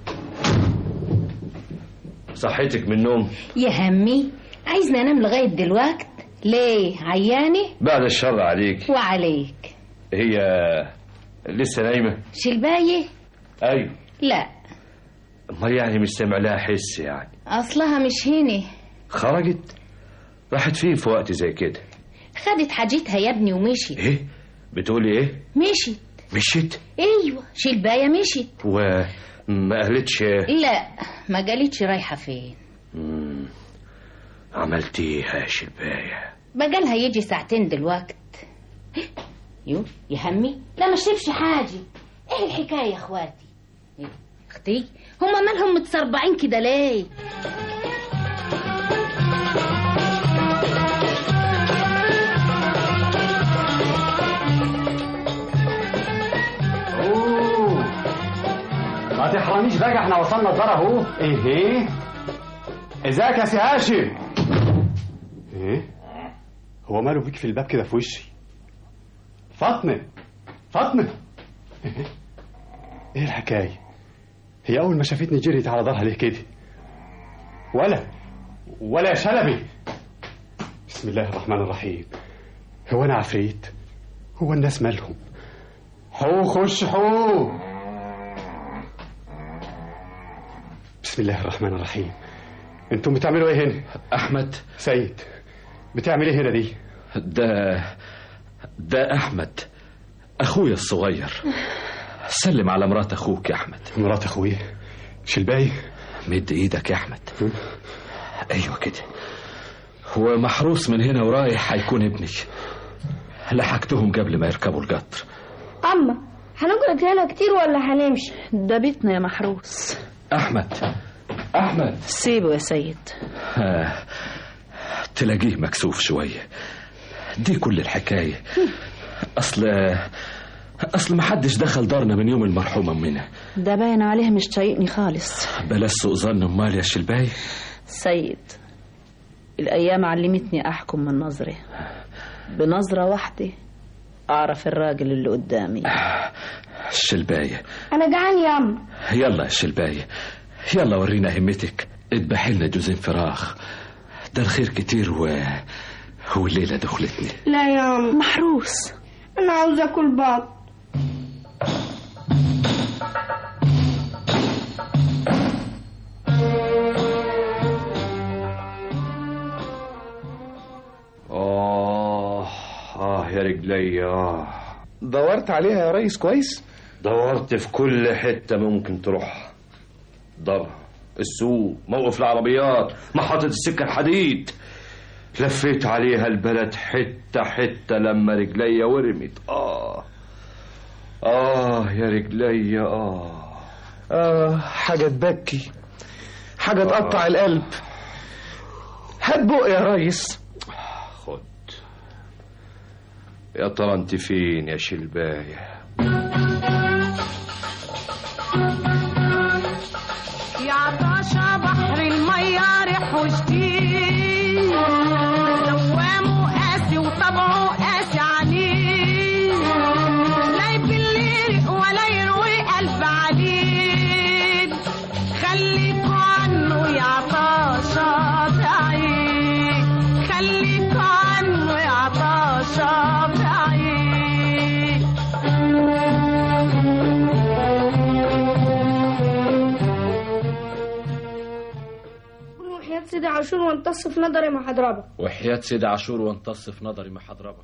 صحيتك من النوم؟ يا همي، عايزني انام لغايه دلوقت؟ ليه عياني؟ بعد الشر عليك. وعليك. هي لسه نايمه؟ شلبايه؟ ايوه. لا. امال يعني مش سامع لها حس يعني؟ اصلها مش هنا. خرجت؟ راحت فين في وقت زي كده؟ خدت حاجتها يا ابني ومشيت. ايه بتقولي ايه؟ مشيت. مشيت؟ ايوه شلبايه مشيت. وما قالتش؟ لا ما قالتش رايحه فين. امم عملتيها يا شلبايه؟ بقالها يجي ساعتين دلوقت. يو يا همي، لا ما شربش حاجه. ايه الحكايه يا اخواتي؟ إيه؟ اختي هما مالهم متصربعين كده ليه؟ ما تحرميش بقى، احنا وصلنا الدار اهو. ايه ايه ازيك يا سي هاشم؟ ايه هو ماله بيك في الباب كده في وشي؟ فاطمه فاطمه، ايه ايه الحكايه؟ هي اول ما شافتني جريت على ظهرها ليه كده؟ ولا ولا يا شلبي. بسم الله الرحمن الرحيم. هو انا عفريت؟ هو الناس مالهم؟ حو خش حو. بسم الله الرحمن الرحيم. انتم بتعملوا ايه هنا؟ احمد. سيد، بتعمل ايه هنا دي؟ ده ده احمد اخويا الصغير. سلم على مرات اخوك يا احمد. مرات اخويا شلباي؟ مد ايدك يا احمد. ايوه كده. هو محروس من هنا ورايح هيكون ابني. لحقتهم قبل ما يركبوا القطر. اما هنقعد هنا كتير ولا هنمشي؟ ده بيتنا يا محروس. احمد احمد سيبه يا سيد. آه. تلاقيه مكسوف شويه. دي كل الحكايه. اصل اصل ما حدش دخل دارنا من يوم المرحومه منها. ده باين عليه مش طايقني خالص. بلاش سوء ظن. امال يا شلباي؟ سيد، الايام علمتني احكم من نظره. بنظره واحده اعرف الراجل اللي قدامي. الشلباية، انا جعان يا عم. يلا يا شلباية، يلا ورينا همتك. اذبحي لنا جوزين فراخ، ده الخير كتير و... والليلة دخلتني. لا يا عم محروس، انا عاوز اكل بط. آه آه يا رجلي. آه دورت عليها يا ريس كويس؟ دورت في كل حتة ممكن تروح. دار السوق، موقف العربيات، محطة السكة الحديد. لفيت عليها البلد حتة حتة لما رجليا ورمت. آه آه يا رجليا آه آه حاجة تبكي، حاجة تقطع القلب. هات بق يا ريس. خد. يا ترى انت فين يا شلباية؟ يا عطاشة بحر المية ريح وجديد، دوامه قاسي وطبعه قاسي عليه، لا يبلي ولا يروي قلب عليه. خليكوا عنه يا عطاشة بعيد، خليكوا عنه يا عطاشة بعيد. وحياة سيدي عاشور وانتص في نظري ما هضربك. وحياة سيدي عاشور وانتص في نظري ما هضربك.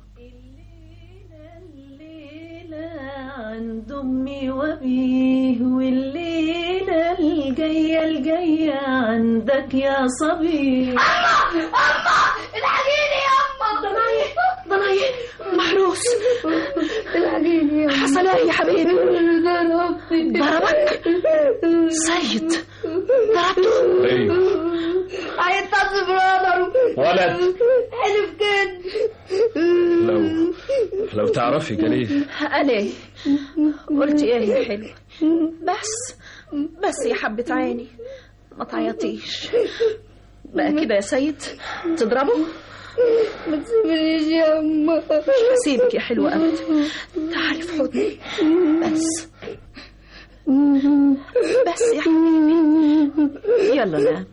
عند أمي وأبيه، والليلة الجاية الجاية عندك يا صبي. أما أما الحقيني يا أما. ضنايا ضنايا محروس. الحقيني يا أما. حصل ايه يا حبيبي؟ ضربك سيد؟ ضربته؟ ايوه هيتصف نظره ولد. حلف كده. لو لو تعرفي جليل. أنا قلت ايه يا حلو؟ بس بس يا حبة عيني ما تعيطيش بقى كده يا سيد. تضربه؟ ما تسيبنيش يا أما. مش هسيبك يا حلوة أبدا. تعالي في حضني بس بس يا حبيبي. يلا نام.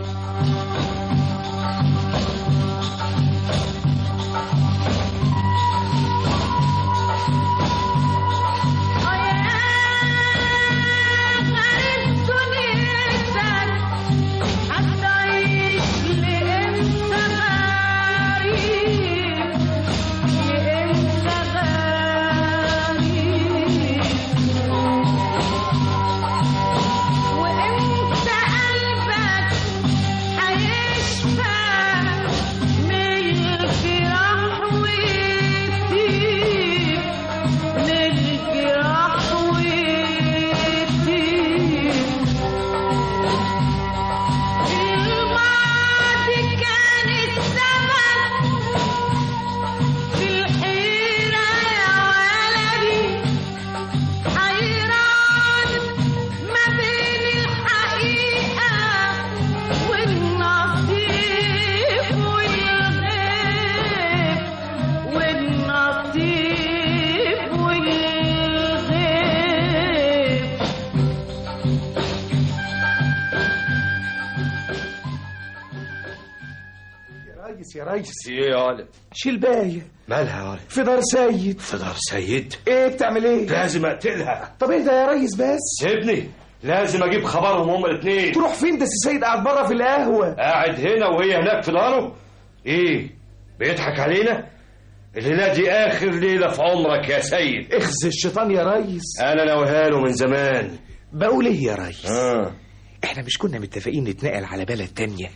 يا ريس. ايه يا ولد؟ شلباية مالها يا ولد؟ في دار سيد. في دار سيد؟ ايه بتعمل ايه؟ لازم اقتلها. طب ايه ده يا ريس بس؟ سيبني، لازم اجيب خبرهم هما الاثنين. تروح فين؟ ده السيد قاعد بره في القهوة. قاعد هنا وهي هناك في داره؟ ايه بيضحك علينا؟ الليلة دي اخر ليلة في عمرك يا سيد. اخذ الشيطان يا ريس. انا ناويها له من زمان. بقول ايه يا ريس؟ آه. احنا مش كنا متفقين نتنقل على بلد تانية؟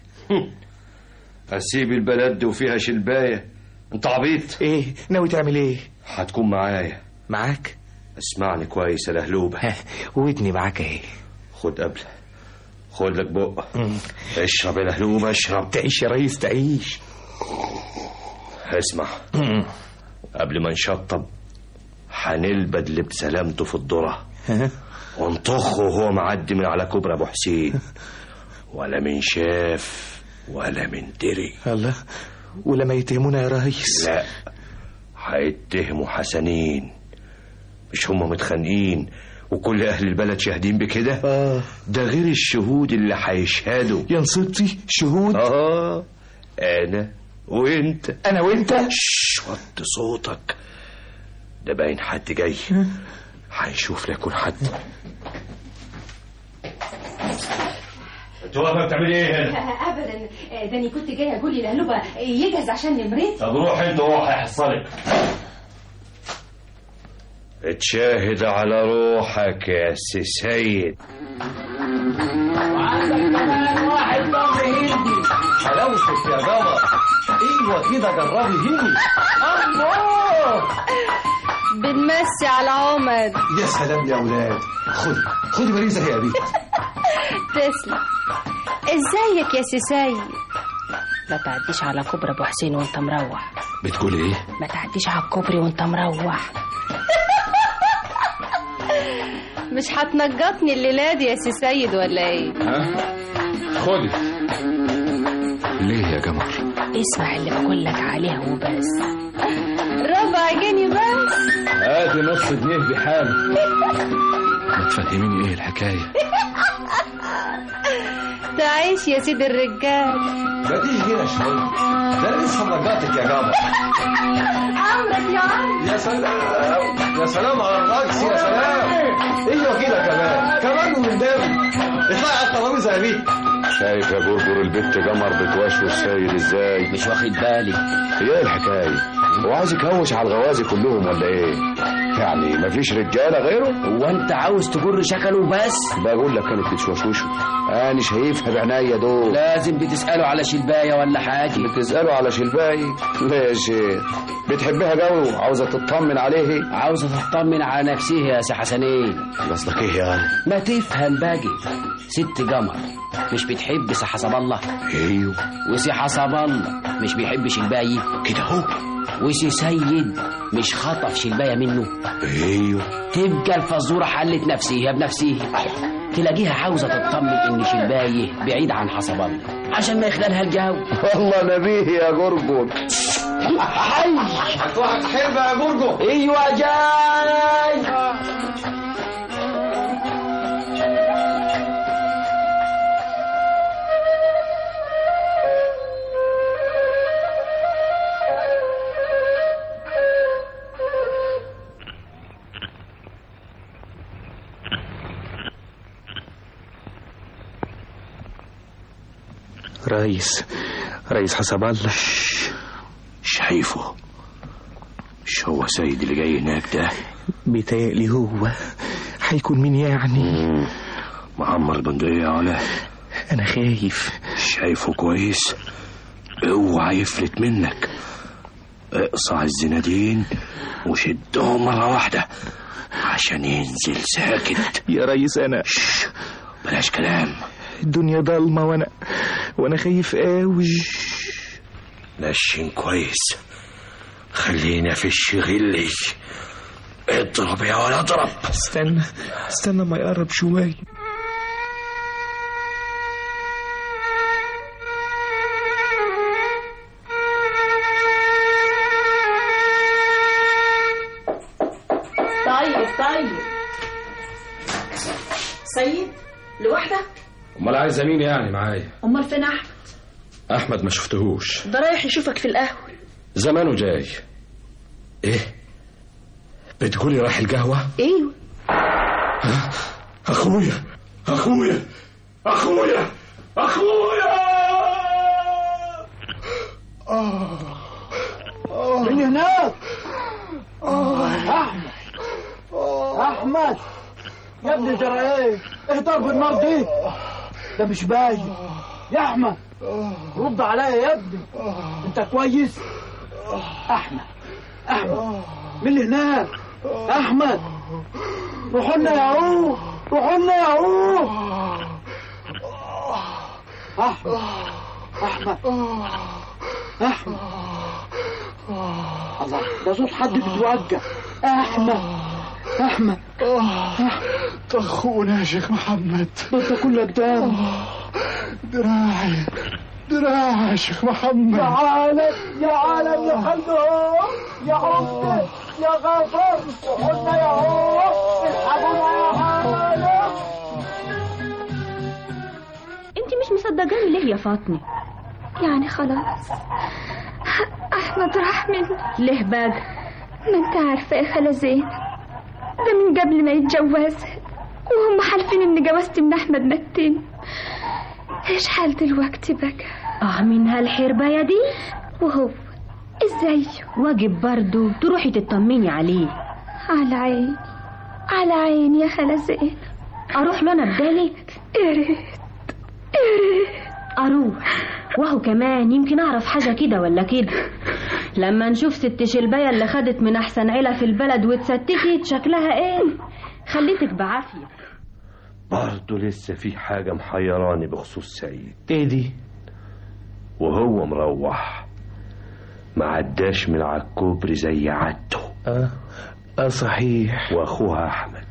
هسيب البلد دي وفيها شلباية؟ انت عبيط. ايه ناوي تعمل ايه؟ هتكون معايا. معاك؟ اسمعني كويس يا لهلوبة. ودني معاك اهي. خد قبل، خد لك بق. اشرب يا لهلوبة اشرب. تعيش يا ريس تعيش. اسمع، قبل ما نشطب هنلبد اللي بسلامته في الذرة ونطخه وهو معدي من على كوبري ابو حسين، ولا من شاف ولا من دري. الله، ولما يتهمونا يا ريس؟ لا، هيتهموا حسنين. مش هم متخانقين وكل اهل البلد شاهدين بكده؟ آه. ده غير الشهود اللي هيشهدوا. يا نصيبتي شهود. اه انا وانت. انا وانت؟ شش وطي صوتك، ده باين حد جاي. هنشوف لا يكون حد. انت واقفه بتعملي ايه هنا؟ ابدا، ده انا كنت جايه اقول لهلوبه يجهز عشان نمرتي. طب روح انت وهو هيحصلك. اتشاهد على روحك يا سي سيد. وعندك كمان واحد ضم هندي. حلاوتك يا جمر. ايوه كده جربي هيني. الله بنمسي على عمد. يا سلام يا اولاد. خدي خدي مريزه يا بنت. تسلم. ازيك يا سي سيد؟ ما تعديش على كوبري ابو حسين وانت مروح. بتقول ايه؟ ما تعديش على الكوبري وانت مروح. مش هتنجطني الليله دي يا سي سيد ولا ايه؟ ها خدي. ليه يا قمر؟ اسمع اللي بقول لك عليه وبس. ربع جنيه بس. ادي نص جنيه بحاله. ما تفهميني ايه الحكايه؟ تعيش يا سيد الرجال. ما تيجي هنا شويه، ده لسه مرجعتك يا قمر. عمرك يا عم. يا سلام يا سلام على الرقص. يا سلام. ايوه كده كمان كمان وقدام. اطلعي على الترابيزه يا بيه. شايف يا جرجر البت قمر بتوشوش سيد ازاي؟ مش واخد بالي. هي ايه الحكايه؟ هو عايز يكوش على الغوازي كلهم ولا ايه؟ يعني مفيش رجاله غيره؟ هو انت عاوز تجر شكله بس؟ بقول لك كانوا بتشوشوشوا. انا شايفها بعناية دول. لازم بتسألوا على شلباية ولا حاجة. بتسألوا على شلباية؟ لا يا شيخ، بتحبها قوي وعاوزة تطمن عليه. عاوزة تطمن على نفسها يا سي حسنين. قصدك ايه يعني؟ ما تفهم باقي. ست قمر مش بتحب سي حسب الله؟ ايوه. وسي حسب الله مش بيحب شلباية كده اهو. وسي سيد مش خطف شلباية منه؟ ايوه. تبقى الفزورة حلت نفسيها بنفسيها. تلاقيها عاوزة تطمن ان شلباية بعيد عن حسب الله عشان ما يخلالها الجو. والله نبيه يا جرجر. هتروح تحبها يا جرجر. ايوه جاي. رئيس رئيس حسب الله. شايفه؟ مش هو سيد اللي جاي هناك ده؟ بيتهيألي هو. هيكون مين يعني؟ معمر بندقية على. انا خايف. شايفه كويس؟ اوعى يفلت منك. اقصع الزنادين وشدهم مرة واحدة عشان ينزل ساكت. يا ريس انا شش. بلاش كلام. الدنيا ضلمة وانا وانا خايف قوي. نشن كويس. خلينا في الشغل. اضرب يا ولا اضرب. استنى استنى ما يقرب شوية. طيب طيب. سيد لوحدك؟ امال عايزه مين يعني معايا؟ امال فين احمد؟ احمد ما شفتهوش. ده رايح يشوفك في القهوه. زمانه جاي. ايه بتقولي رايح القهوه؟ ايوه. اخويا اخويا اخويا اخويا. من هناك. احمد احمد يا ابني جرى ايه؟ ايه ضرب النار دي؟ ده مش باين يا احمد. رد عليا يا ابني. انت كويس؟ احمد احمد من اللي هناك؟ احمد روحوا لنا يا عوف. روحوا لنا يا عوف. احمد احمد احمد. الله ده صوت حد بيتوجع. احمد احمد طخونا يا شيخ محمد. انت كلك دم. دراعي دراعي يا شيخ محمد. يا عالم يا عالم يا خلدون يا عمده يا غفر. وحنا يا عوف. الحقونا يا عالم. انت مش مصدقاني ليه يا فاطمه؟ يعني خلاص احمد راح مني. ليه بقى؟ ما انت عارفه يا خاله زينب ده من قبل ما يتجوزها وهم حالفين ان جوازت من احمد متين. ايش حال دلوقتي بقى؟ اه من هالحربايه دي. وهو ازاي واجب برضو تروحي تطمني عليه. على عيني على عيني يا خاله زينب. اروح له انا بدالك؟ يا ريت يا ريت. اروح وهو كمان يمكن اعرف حاجه كده ولا كده. لما نشوف ست شلبايه اللي خدت من احسن عيله في البلد واتستكت شكلها ايه. خليتك بعافيه. برضه لسه في حاجه محيراني بخصوص سيد. ايه دي؟ وهو مروح ما عداش من على الكوبري زي عادته. اه اه صحيح. واخوها احمد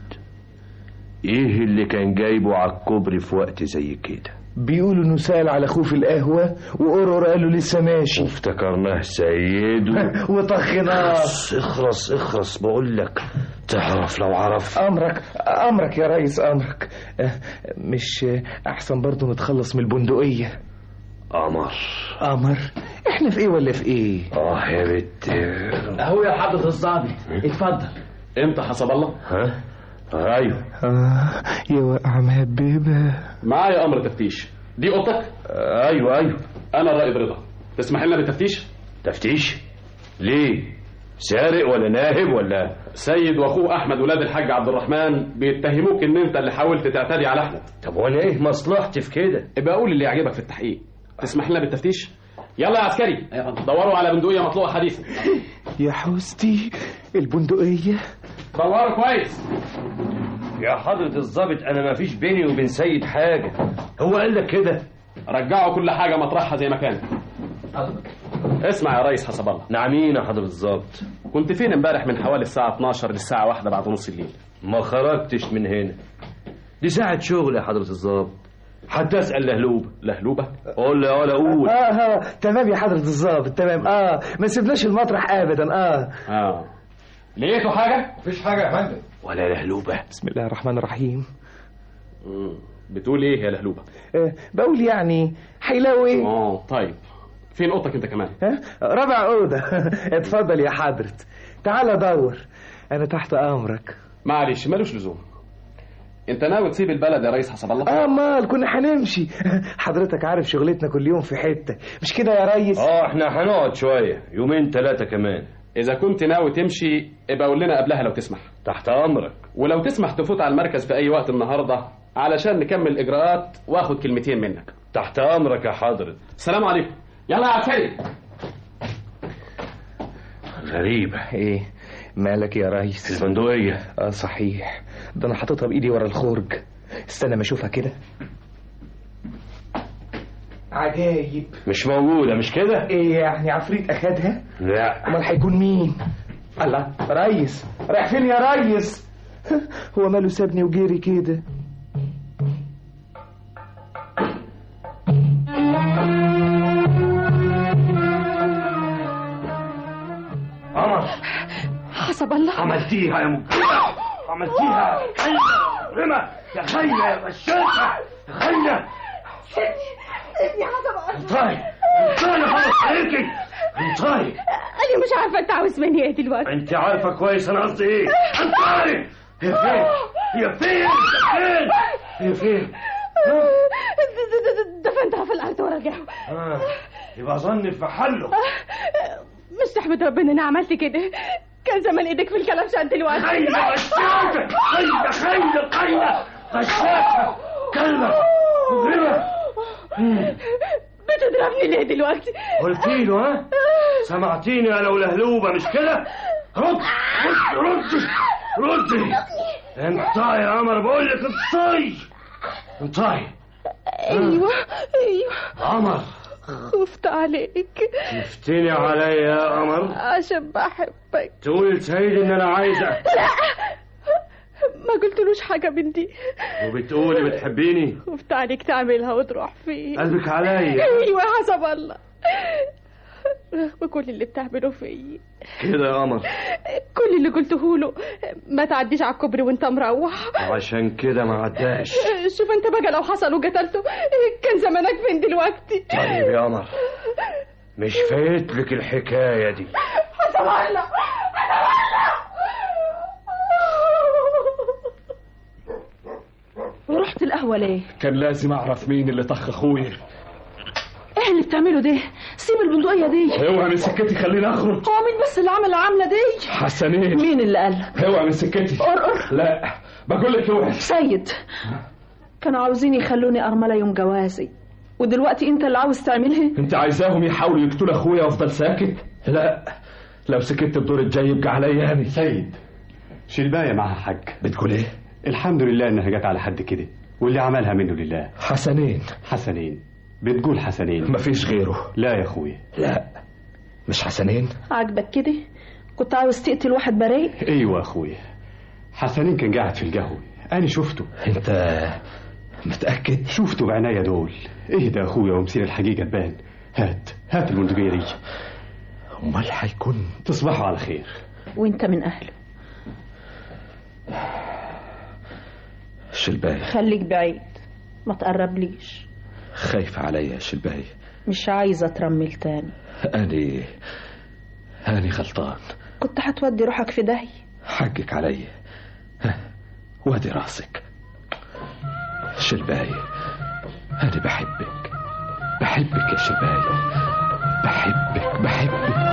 ايه اللي كان جايبه على الكوبري في وقت زي كده؟ بيقولوا انه سأل على اخوه في القهوه وقرر قال له لسه ماشي. وافتكرناه سيد و... وطخناه. اخرس اخرس بقول لك. تعرف لو عرف. امرك امرك يا ريس امرك. مش احسن برضه نتخلص من البندقيه؟ قمر قمر احنا في ايه ولا في ايه؟ اه يا بت اهو يا حضرة الضابط اتفضل. امتى حسب الله؟ ها ايوه. اه يا واقعه مهببه. معايا امر تفتيش. دي اوضتك؟ آه ايوه ايوه. انا الرائد رضا. تسمح لنا بالتفتيش؟ تفتيش؟ ليه؟ سارق ولا ناهب ولا؟ سيد واخوه احمد ولاد الحاج عبد الرحمن بيتهموك ان انت اللي حاولت تعتدي على احمد. طب وانا ايه مصلحتي في كده؟ ابقى قول اللي يعجبك في التحقيق. تسمح لنا بالتفتيش؟ يلا يا عسكري دوروا على بندقيه مطلوقه حديثا. يا حوستي البندقيه. دوروا كويس. يا حضرة الضابط انا ما فيش بيني وبين سيد حاجه. هو قال لك كده؟ رجعوا كل حاجه مطرحها زي ما كانت. اسمع يا ريس حسب الله. نعمين يا حضرة الضابط. كنت فين امبارح من حوالي الساعه اتناشر للساعه واحدة بعد نص الليل؟ ما خرجتش من هنا. دي ساعه شغل يا حضرة الضابط. حتى اسال لهلوبه. لهلوبه؟ قول لي ولا اقول. اه اه تمام يا حضرة الضابط تمام. اه ما سيبناش المطرح ابدا. اه اه لقيتوا حاجه؟ مفيش حاجه يا فندم. ولا لهلوبه. بسم الله الرحمن الرحيم. امم بتقول ايه يا لهلوبه؟ آه بقول يعني هيلاقوا ايه. اه طيب فين اوضتك انت كمان؟ ها رابع اوضه. اتفضل يا حضرة تعال دور انا تحت امرك. معلش مالوش لزوم. انت ناوي تسيب البلد يا ريس حسب الله؟ اه مال كنا هنمشي. حضرتك عارف شغلتنا كل يوم في حته مش كده يا ريس؟ اه احنا هنقعد شويه يومين ثلاثه كمان. اذا كنت ناوي تمشي ابقى قول لنا قبلها لو تسمح. تحت امرك. ولو تسمح تفوت على المركز في اي وقت النهارده علشان نكمل الاجراءات واخد كلمتين منك. تحت امرك يا حضرة. السلام عليكم. يلا يا عسكري. غريبه. ايه مالك يا ريس؟ البندقيه. اه صحيح ده انا حاططها بايدي ورا الخرج. استنى ما اشوفها كده. عجايب. مش موجوده مش كده؟ ايه يعني عفريت اخدها؟ لا. امال هيكون مين؟ الله ريس رايح فين يا ريس؟ هو ماله سابني وجيري كده؟ قمر حسب الله. عملتيها يا مجرمة. عملتيها رمى يا خينا يا بشاشة يا خينا. سيبني حسب الله. انطاي انطاي خلاص عليكي. انطاي. انا مش عارفه انت عاوز مني ايه دلوقتي. انت عارفه كويس انا قصدي ايه. انطاي. هي فين هي فين فين هي فين؟ دفنتها في الارض ورجعه. اه يبقى ظني في محله. مش تحمد ربنا اني عملت كده. كان زمان ايدك في الكلبشات دلوقتي. خينا غشاشة خينا خينا خينا غشاشة كلبة مجرمة. بتضربني ليه دلوقتي؟ قلتي له ها؟ سمعتيني يا لو لهلوبة مش كده؟ رد رد رد ردي. انطاي يا قمر بقول لك انطاي انطاي. ايوه ايوه قمر خفت عليك. شفتني عليا يا قمر عشان بحبك. تقول لسيد ان انا عايزه. لا ما قلتلوش حاجه من دي. وبتقولي بتحبيني؟ خفت عليك تعملها وتروح فيه. قلبك عليا. ايوه حسب الله. وكل اللي بتعمله فيه كده يا قمر. كل اللي قلته له ما تعديش على الكوبري وانت مروح. عشان كده ما عداش. شوف انت بقى لو حصل وقتلته كان زمانك فين دلوقتي. طيب يا قمر مش فايت لك الحكايه دي. حسب الله ورحت القهوه ليه؟ كان لازم اعرف مين اللي طخ اخويا. ايه اللي بتعمله ده؟ سيب البندقيه دي. اوعى من سكتي خليني اخرج. هو مين بس اللي عمل العمله دي؟ حسنين. مين اللي قالك؟ اوعى من سكتي. قرقر. لا بقول لك اوعى. سيد كانوا عاوزين يخلوني ارمله يوم جوازي ودلوقتي انت اللي عاوز تعملها؟ انت عايزاهم يحاولوا يقتلوا اخويا وافضل ساكت؟ لا، لو سكت الدور الجاي يبقى عليا انا. سيد، شلبايه معها حاج. بتقول ايه؟ الحمد لله انها جت على حد كده، واللي عملها منه لله. حسنين. حسنين؟ بتقول حسنين؟ مفيش غيره. لا يا اخويا. لا، مش حسنين. عاجبك كده؟ كنت عاوز تقتل واحد بريء؟ ايوه يا اخويا، حسنين كان قاعد في القهوه، انا شفته. انت متاكد؟ شفته بعناية دول. اهدى يا اخويا ومسير الحقيقه تبان. هات هات البندقيه دي. امال هيكون؟ تصبحوا على خير. وانت من اهله. شلباي، خليك بعيد، ما تقربليش. خايف عليا يا شلباي. مش عايزه اترمل تاني. اني اني غلطان. كنت هتودي روحك في داهيه. حقك عليا. وادي راسك. شلباي، انا بحبك بحبك يا شلباي، بحبك بحبك.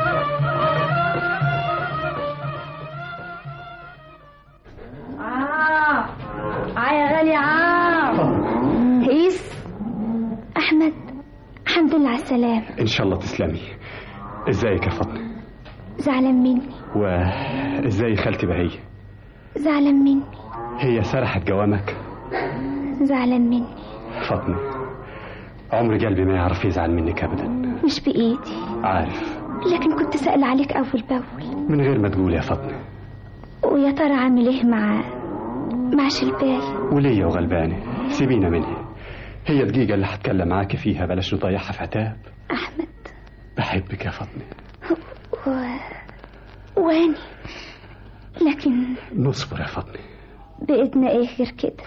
آه آه يا غالي. آه هيس أحمد، الحمد لله على السلامة. ان شاء الله تسلمي. ازيك يا فاطمه؟ زعلان مني. وازاي خالتي بهية؟ زعلان مني. هي سرحت جوامك؟ زعلان مني. فاطمه، عمر قلبي ما يعرف يزعل منك ابدا. مش بإيدي. عارف، لكن كنت سأل عليك أول بأول. من غير ما تقول يا فاطمه. ويا ترى عامل ايه مع مع شلباي؟ وليا وغلبانه، سيبينا منها. هي دقيقة اللي هتكلم معاك فيها، بلاش نضيعها في عتاب. أحمد، بحبك يا فاطمة. و... واني لكن نصبر يا فاطمة. بإذن ايه غير كده؟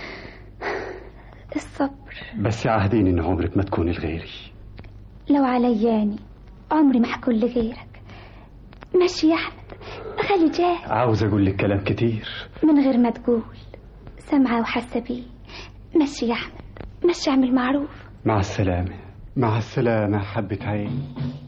الصبر. بس عهديني ان عمرك ما تكوني لغيري. لو علياني عمري ما هكون لغيرك. ماشي يا أحمد، خلي جاه. عاوز اقول لك كلام كتير من غير ما تقول، سامعة وحاسة بيه. ماشي يا أحمد، ماشي، اعمل معروف. مع السلامة. مع السلامة حبة عين.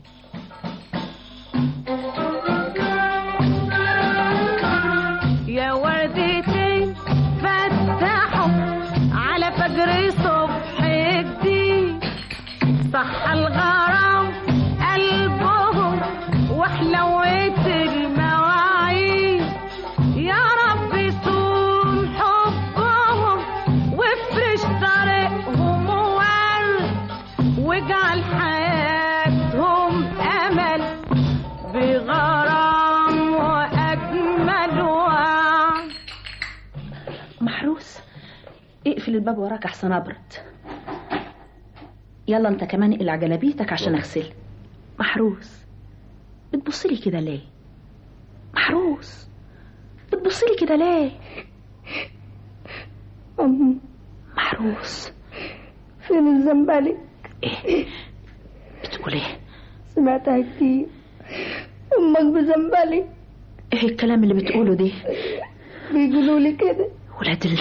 يا وردتين فتحوا على فجر صبح جديد، صح الغرام قلبهم وحلوة المواعيد. يا رب صون حبهم وافرش طريقهم ورد، واجعل حياتهم امل بغرام واجمل وعد. محروس، اقفل الباب وراك احسن ابرد. يلا انت كمان اقلع جلابيتك عشان اغسل. محروس، بتبصلي كده ليه؟ محروس، بتبصلي كده ليه؟ أم محروس، فين الزنبلك؟ ايه بتقول ايه؟ سمعتها كتير. امك بزنبلك. ايه الكلام اللي بتقوله دي؟ بيقولوا لي كده ولاد ال...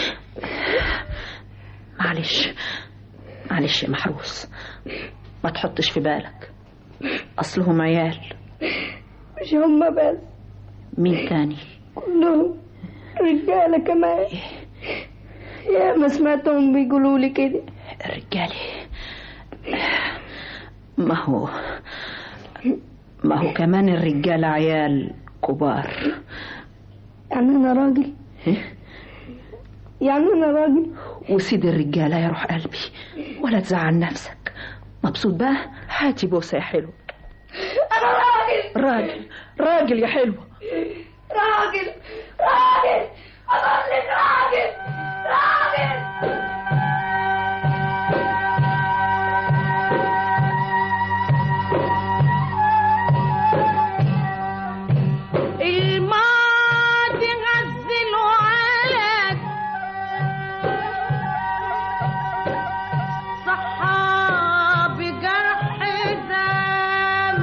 معلش معلش يا محروس، ما تحطش في بالك، اصلهم عيال. مش هم بس، مين تاني؟ كلهم رجاله كمان. يا ما سمعتهم بيقولوا لي كده. الرجاله ما هو ما هو كمان الرجاله عيال كبار. يعني انا راجل؟ يعني انا راجل؟ وسيد الرجاله يا روح قلبي، ولا تزعل نفسك. مبسوط بقى؟ هاتي بوسه يا حلو. انا راجل. راجل راجل يا حلو. راجل راجل اضلك راجل راجل.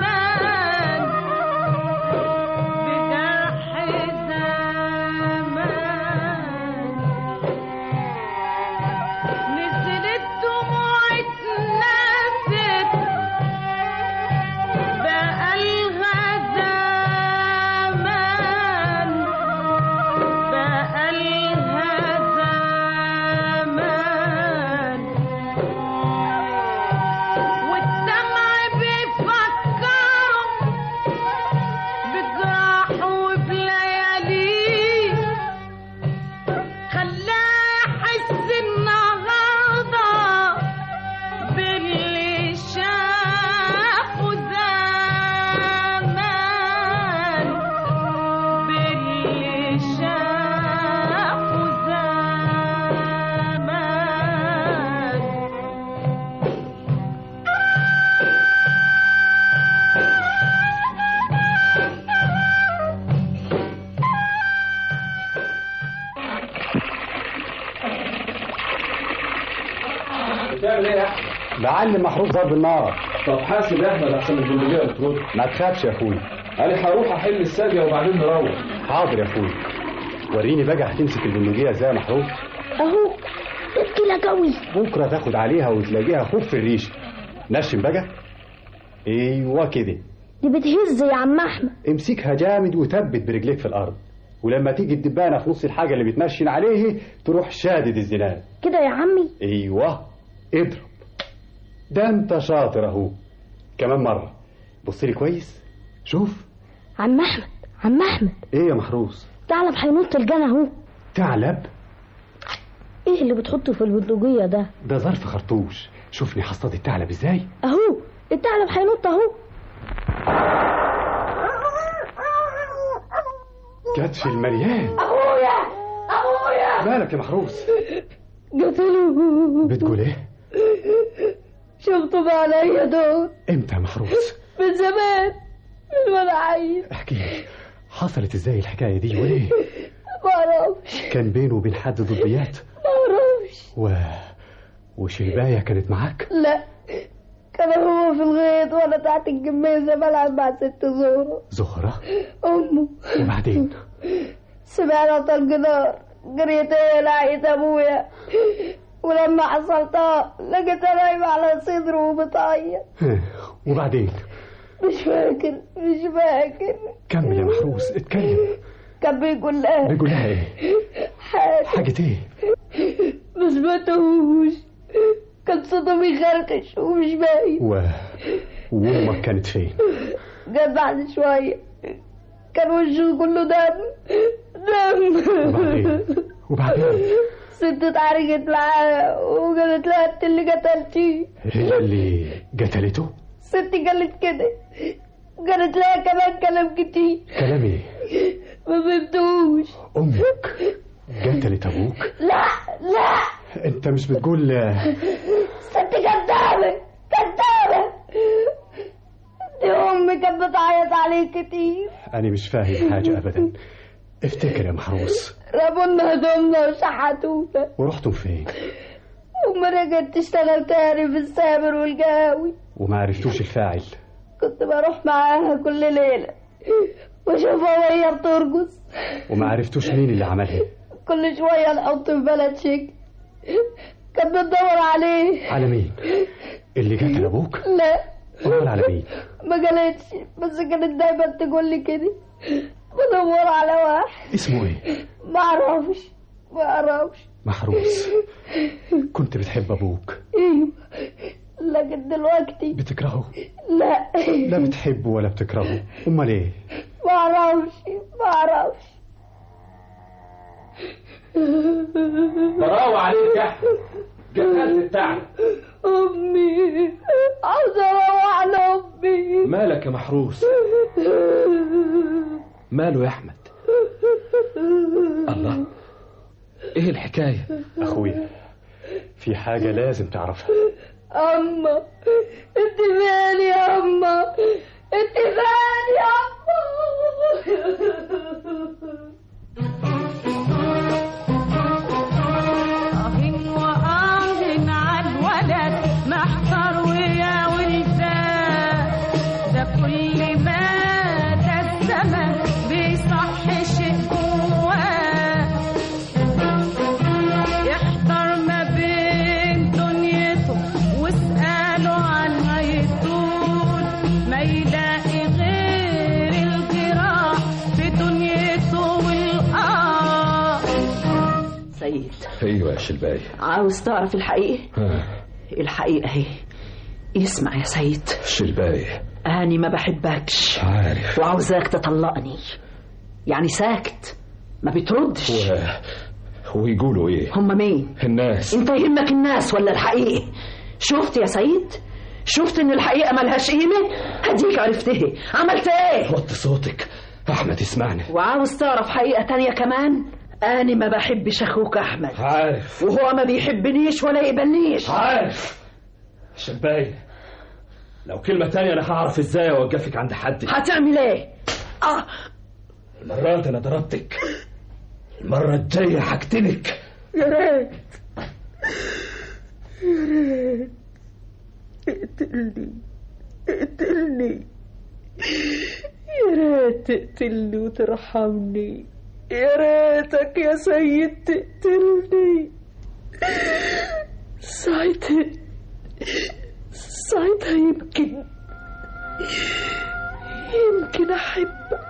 بجرح زمان بتعمل ايه يا احمد؟ بعلم محروس ضرب النار. طب حاسب يا احمد عشان البندقيه بترد. ما تخافش يا اخوي، انا هروح احل الساقيه وبعدين نروح. حاضر يا اخوي. وريني بقى هتمسك البندقيه ازاي يا محروس. اهو تقيله قوي. بكره تاخد عليها وتلاقيها خوف في الريش. نشم بقى. ايوه كده. دي بتهز يا عم احمد. امسكها جامد وثبت برجليك في الارض، ولما تيجي الدبانه في نص الحاجه اللي بتنشن عليه تروح شادد الزناد كده يا عمي. ايوه اضرب. ده انت شاطر اهو. كمان مره. بص لي كويس. شوف. عم احمد عم احمد. ايه يا محروس؟ ثعلب هينط الجنة اهو. ثعلب؟ ايه اللي بتحطه في البندقية ده؟ ده ظرف خرطوش. شوفني هصطاد الثعلب ازاي. اهو الثعلب هينط اهو. جت في المليان. ابويا ابويا. مالك يا محروس؟ قتلوه. بتقول ايه؟ شفتوا عليا دول. امتى يا محروس؟ من زمان، من وانا عيل. احكي لي حصلت ازاي الحكايه دي وليه؟ ما اعرفش. كان بينه وبين حد ضديات؟ ما اعرفش. و وشلبايه كانت معاك؟ لا، كان هو في الغيط وانا تحت الجميزه بلعب مع ست زهره. زهره؟ امه. وبعدين؟ سمعنا طلق نار، جريت لقيت ابويا، ولما حصلتها لقيتها نايمه على صدره وبتعيط. وبعدين؟ مش فاكر مش فاكر. كمل يا محروس، اتكلم. كان بيقول لها. بيقول لها ايه؟ حاجه. حاجه ايه؟ ما سمعتهوش، كان صوته بيخركش ومش باين. و وامك كانت فين؟ جت بعد شويه، كان وشه كله دم دم. وبعدين؟ وبعدين؟ ست اتعاركت معاها وقالت لها انت اللي قتلتيه. هي اللي قتلته؟ ستي قالت كده، قالت لها كمان كلام كتير. كلام ايه؟ ما فهمتوش. امك قتلت ابوك؟ لا لا. انت مش بتقول؟ ستي كدابه كدابه. دي امي كانت بتعيط عليه كتير. انا مش فاهم حاجه ابدا. افتكر يا محروس. رمونا هدومنا وشحتونا. ورحتم فين؟ وما رجعت تشتغل تاني في السامر والقهاوي. وما عرفتوش الفاعل؟ كنت بروح معاها كل ليله واشوفها وهي بترقص. وما عرفتوش مين اللي عملها؟ كل شويه نحط في بلد شك، كانت بتدور عليه. على مين؟ اللي قتل ابوك؟ لا. امال على مين؟ ما قالتش، بس كانت دايما تقول لي كده بدور على واحد. اسمه ايه؟ ما اعرفش ما اعرفش. محروس، كنت بتحب ابوك؟ ايوه، لكن دلوقتي بتكرهه؟ لا. لا بتحبه ولا بتكرهه، امال ايه؟ ما اعرفش ما اعرفش. براوة عليك يا احمد، قتلت الثعلب. امي عاوزه اروح على امي. مالك يا محروس؟ ماله يا احمد؟ الله، ايه الحكايه؟ اخويا، في حاجه لازم تعرفها. اما انت فين يا اما؟ انت فين يا اما؟ اهن واهن عالولد محتار ويا ولدان، ده كل ما ده الزمن بيصح شيء جواه، يحتار ما بين دنيته واسأله عن هيطول، ما يلاقي غير الجراح في دنيته والآه. سيد، ايوه يا شلباي، عاوز تعرف الحقيقة؟ الحقيقة هي. اسمع يا سيد شلباي، أنا ما بحبكش. عارف. وعاوزاك تطلقني. يعني ساكت ما بتردش. و... ويقولوا ايه؟ هم مين؟ الناس. انت يهمك الناس ولا الحقيقة؟ شفت يا سيد؟ شفت ان الحقيقة ملهاش قيمة؟ هديك عرفت ايه؟ عملت ايه؟ وطي صوتك، احمد يسمعني. وعاوز تعرف حقيقة تانية كمان؟ أنا ما بحبش أخوك أحمد. عارف. وهو ما بيحبنيش ولا يقبلنيش. عارف. شلباي، لو كلمة تانية أنا هعرف إزاي أوقفك عند حد. هتعمل إيه؟ آه. المرة دي أنا ضربتك، المرة الجاية هقتلك. يا ريت يا ريت اقتلني اقتلني، يا ريت تقتلني وترحمني، يا ريتك يا سيد تقتلني. ساعتها ساعتها يمكن يمكن أحبك.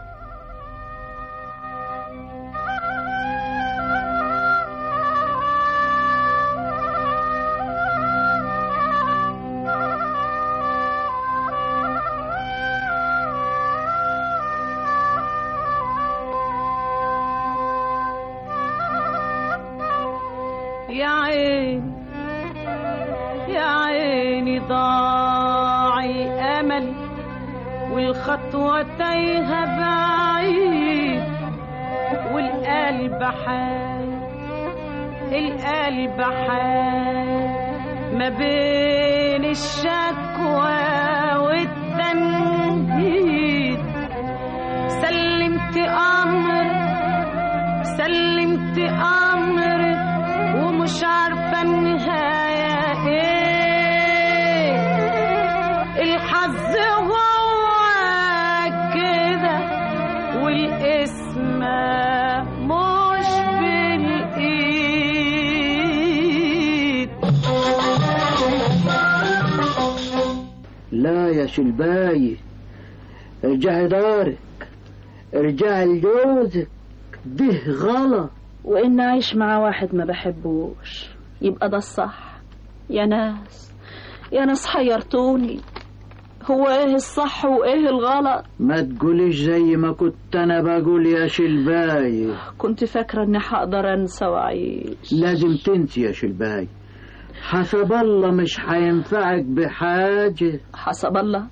يا عين يا عيني ضاعي أمل والخطوة تايهة بعيد، والقلب حال القلب حال ما بين الشكوى والتنهيد. سلمت أمر سلمت أمر ومش عارفة النهاية ايه. الحظ هو كده والاسم مش بالايد. لا يا شلباي، ارجعي دارك، ارجعي لجوزك، ده غلط. وإن أعيش مع واحد ما بحبوش يبقى ده الصح؟ يا ناس يا ناس حيرتوني، هو إيه الصح وإيه الغلط؟ ما تقوليش زي ما كنت أنا بقول يا شلباي. كنت فاكرة إني هقدر أنسى وأعيش. لازم تنسي يا شلباي، حسب الله مش هينفعك بحاجة. حسب الله؟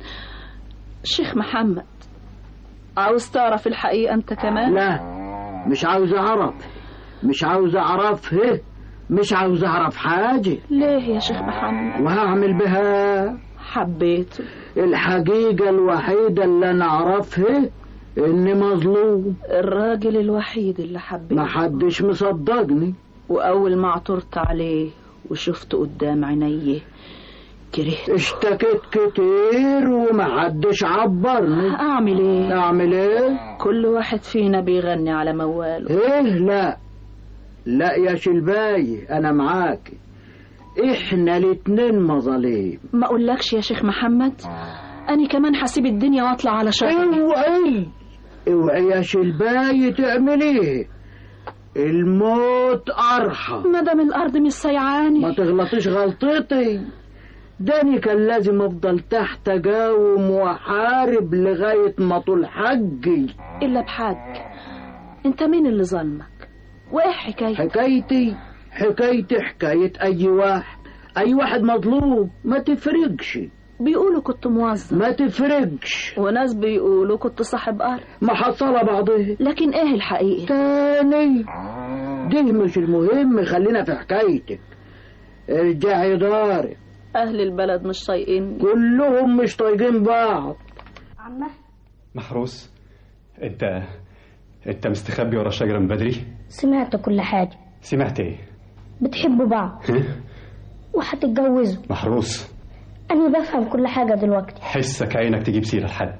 شيخ محمد، عاوز تعرف الحقيقة أنت كمان؟ لا، مش عاوز أعرف، مش عاوز أعرفه، مش عاوز أعرف حاجة. ليه يا شيخ محمد؟ وهعمل بها حبيته. الحقيقة الوحيدة اللي أنا أعرفها إني مظلوم. الراجل الوحيد اللي حبيته. ما حدش مصدقني. وأول ما عثرت عليه وشفته قدام عينيه كرهت. اشتكيت كتير وما حدش عبرني. أعمل إيه؟ أعمل إيه؟ كل واحد فينا بيغني على مواله. إيه؟ لا لا يا شلباي، أنا معاك، إحنا الاتنين مظالم. ما أقولكش يا شيخ محمد، أنا كمان حسيب الدنيا وأطلع على شغلي. اوعي اوعي يا شلباي تعمليه، الموت أرحم. مادام الأرض مش سيعاني. ما تغلطيش غلطتي، داني كان لازم أفضل تحت أقاوم وأحارب لغاية ما طول حقي. إلا بحق. أنت مين اللي ظلمك؟ وإيه حكايتك؟ حكايتي حكايتي حكاية أي واحد، أي واحد مظلوم، ما تفرقش. بيقولوا كنت موظف. ما تفرقش. وناس بيقولوا كنت صاحب أرض. محصلة بعضها. لكن إيه الحقيقة؟ تاني ده مش المهم، خلينا في حكايتك. ارجعي دارك. أهل البلد مش طايقين، كلهم مش طايقين بعض. عمه محروس، انت انت مستخبي ورا شجرة من بدري؟ سمعت كل حاجة. سمعت ايه؟ بتحبوا بعض وهتتجوزوا. محروس، أنا بفهم كل حاجة دلوقتي. حسك عينك تجيب سيرة لحد.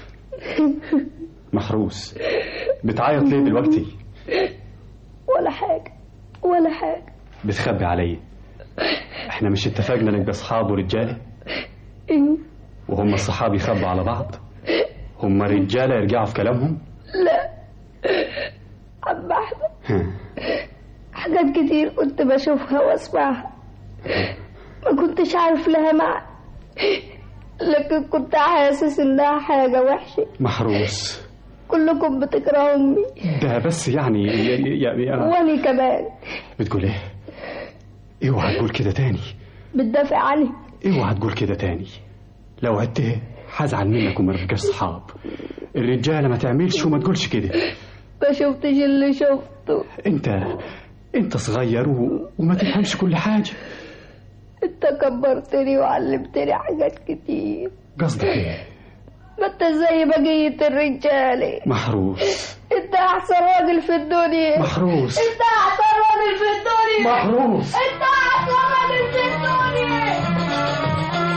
محروس، بتعيط ليه دلوقتي؟ ولا حاجة ولا حاجة. بتخبي عليا؟ احنا مش اتفقنا نبقى اصحاب ورجاله؟ ايه؟ وهم الصحاب يخبوا على بعض؟ هم رجاله يرجعوا في كلامهم؟ لا عم احمد، حاجات كتير كنت بشوفها واسمعها ما كنتش عارف لها معنى، لكن كنت حاسس انها حاجة وحشة. محروس، كلكم بتكرهوني. ده بس يعني يعني واني كمان. بتقول ايه؟ اوعى تقول كده تاني. بتدافع عني. اوعى تقول كده تاني، لو عدت هزعل منك وما نبقاش صحاب. الرجاله ما تعملش وما تقولش كده. ما شفتش اللي شفته. انت انت صغير و... وما تفهمش كل حاجه. انت كبرتني وعلمتني حاجات كتير. قصدك ايه؟ ما انت زي بقية الرجاله. محروس، انت احسن راجل في الدنيا. محروس، انت احسن راجل في الدنيا. محروس، انت احسن راجل في الدنيا.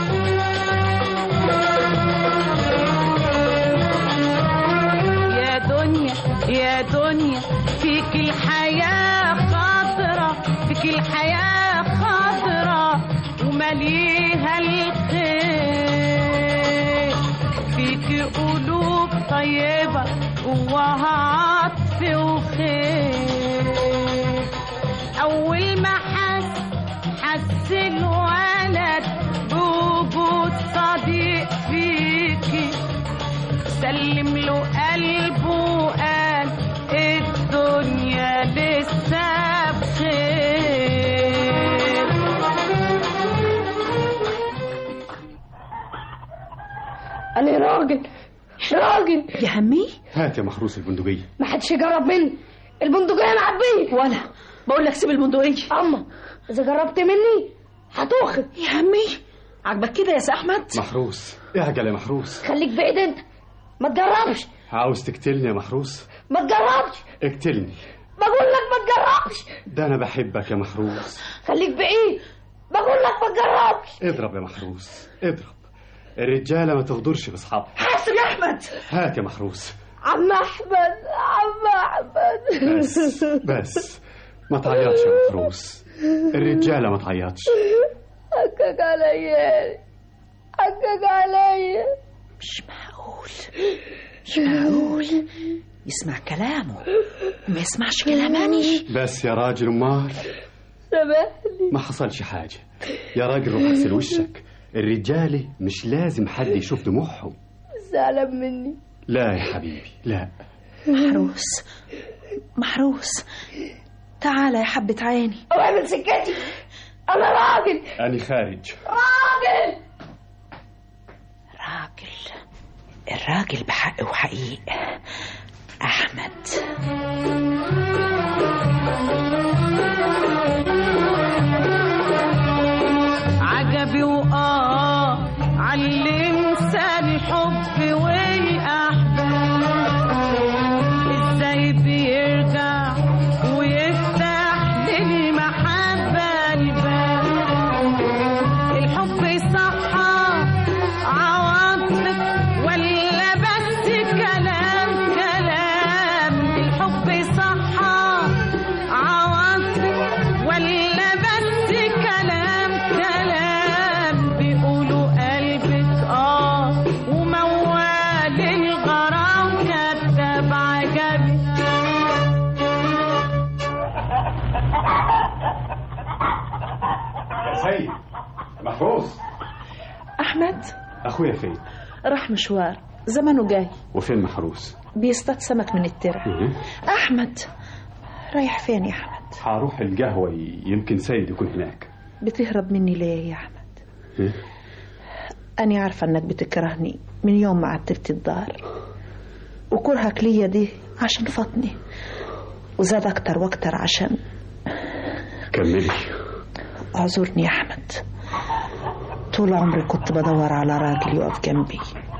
يا دنيا فيك الحياة خضرة، فيك الحياة خضرة ومليها الخير، فيك قلوب طيبة جواها عطف وخير. أول ما حس حس الولد بوجود صديق فيكي، سلم له قلبه وقال الدنيا لسه بخير. أنا راجل راجل يا همي. هات يا محروس البندقية. ما حدش يجرب مني، البندقية معبية. ولا بقول لك سيب البندقية. أما إذا جربت مني هتوخد. يا همي عجبك كده يا سي أحمد؟ محروس اعجل يا محروس. خليك بعيد أنت، ما تجربش. عاوز تقتلني يا محروس؟ ما تجربش. اقتلني. بقول لك ما تجربش. ده أنا بحبك يا محروس. خليك بعيد، بقول لك ما تجربش. اضرب يا محروس اضرب، الرجالة ما تغدرش بأصحابها. حاسب يا أحمد. هات يا محروس. عم أحمد عم أحمد بس بس ما تعيطش يا محروس، الرجالة ما تعيطش. حقك عليا حقك عليا. مش معقول مش معقول يسمع كلامه وما يسمعش كلاماني. بس يا راجل امال سامحني. ما حصلش حاجة يا راجل، روح اغسل وشك، الرجالة مش لازم حد يشوف دموعهم. زعلان مني؟ لا يا حبيبي لا. محروس محروس تعالى يا حبة عيني. اوعي من سكتي، انا راجل. أنا خارج. راجل راجل الراجل بحق وحقيق أحمد. عجبي وآه علمسى الحب والأحباب، إزاي بيرجع ويفتح للمحبة الباب. الحب صحى عواطف ولا بس كلام كلام، الحب صحى عواطف ولا بس كلام كلام. بيقولوا قلبك اه وموال الغرام كتب عجبي. يا سيد محروس. أحمد أخويا فين؟ راح مشوار زمانه جاي. وفين محروس؟ بيصطاد سمك من الترع. أحمد رايح فين يا أحمد؟ هروح القهوة، يمكن سيد يكون هناك. بتهرب مني ليه يا أحمد؟ إيه؟ أنا عارفة أنك بتكرهني من يوم ما عتبت الدار، وكرهك ليا دي عشان فاطني، وزاد أكتر وأكتر عشان. كملي. اعذرني يا أحمد، طول عمري كنت بدور على راجل يقف جنبي،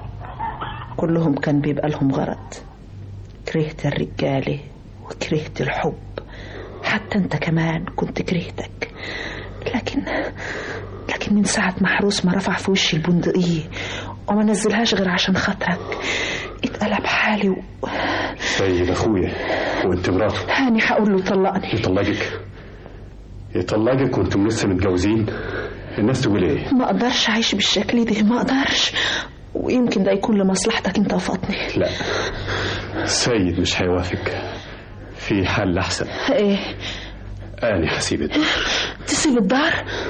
كلهم كان بيبقى لهم غرض. كرهت الرجالة وكرهت الحب، حتى انت كمان كنت كرهتك. لكن لكن من ساعة محروس ما رفع في وشي البندقية وما نزلهاش غير عشان خاطرك، اتقلب حالي و... سيد أخويا وانت مراته. هاني هقول له طلقني. يطلقك؟ يطلقك وانتم لسه متجوزين؟ الناس تقول ايه؟ ما اقدرش اعيش بالشكل ده، ما اقدرش، ويمكن ده يكون لمصلحتك انت وفاطمه. لا سيد مش هيوافق، في حل احسن. ايه؟ انا هسيب الدار. تسيب الدار؟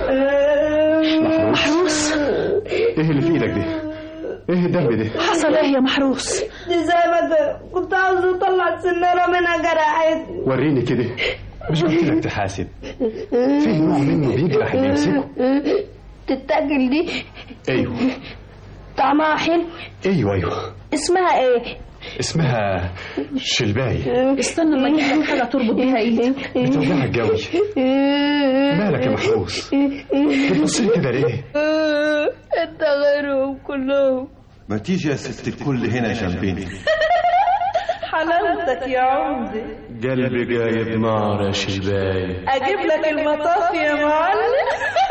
محروس. محروس ايه اللي في ايدك ده؟ ايه الدم ده؟ حصل ايه يا محروس؟ دي زي ما كنت عاوز اطلع سنارة منها جرحتني. وريني كده. مش قلت لك تحاسب؟ في نوع منه بيجرح اللي يمسكه. تتاكل دي؟ ايوه. طعمها حلو؟ ايوه ايوه. اسمها ايه؟ اسمها شلباي. استنى ما اجيب لك حاجه تربط بيها ايدك. بتوجعك قوي. مالك يا محروس؟ بتبصي كده ليه؟ انت غيرهم كلهم. ما تيجي يا ست الكل هنا جنبيني. حلاوتك يا عمدي. قلبي جايب نار يا شلباي. اجيب لك المطاف يا معلم.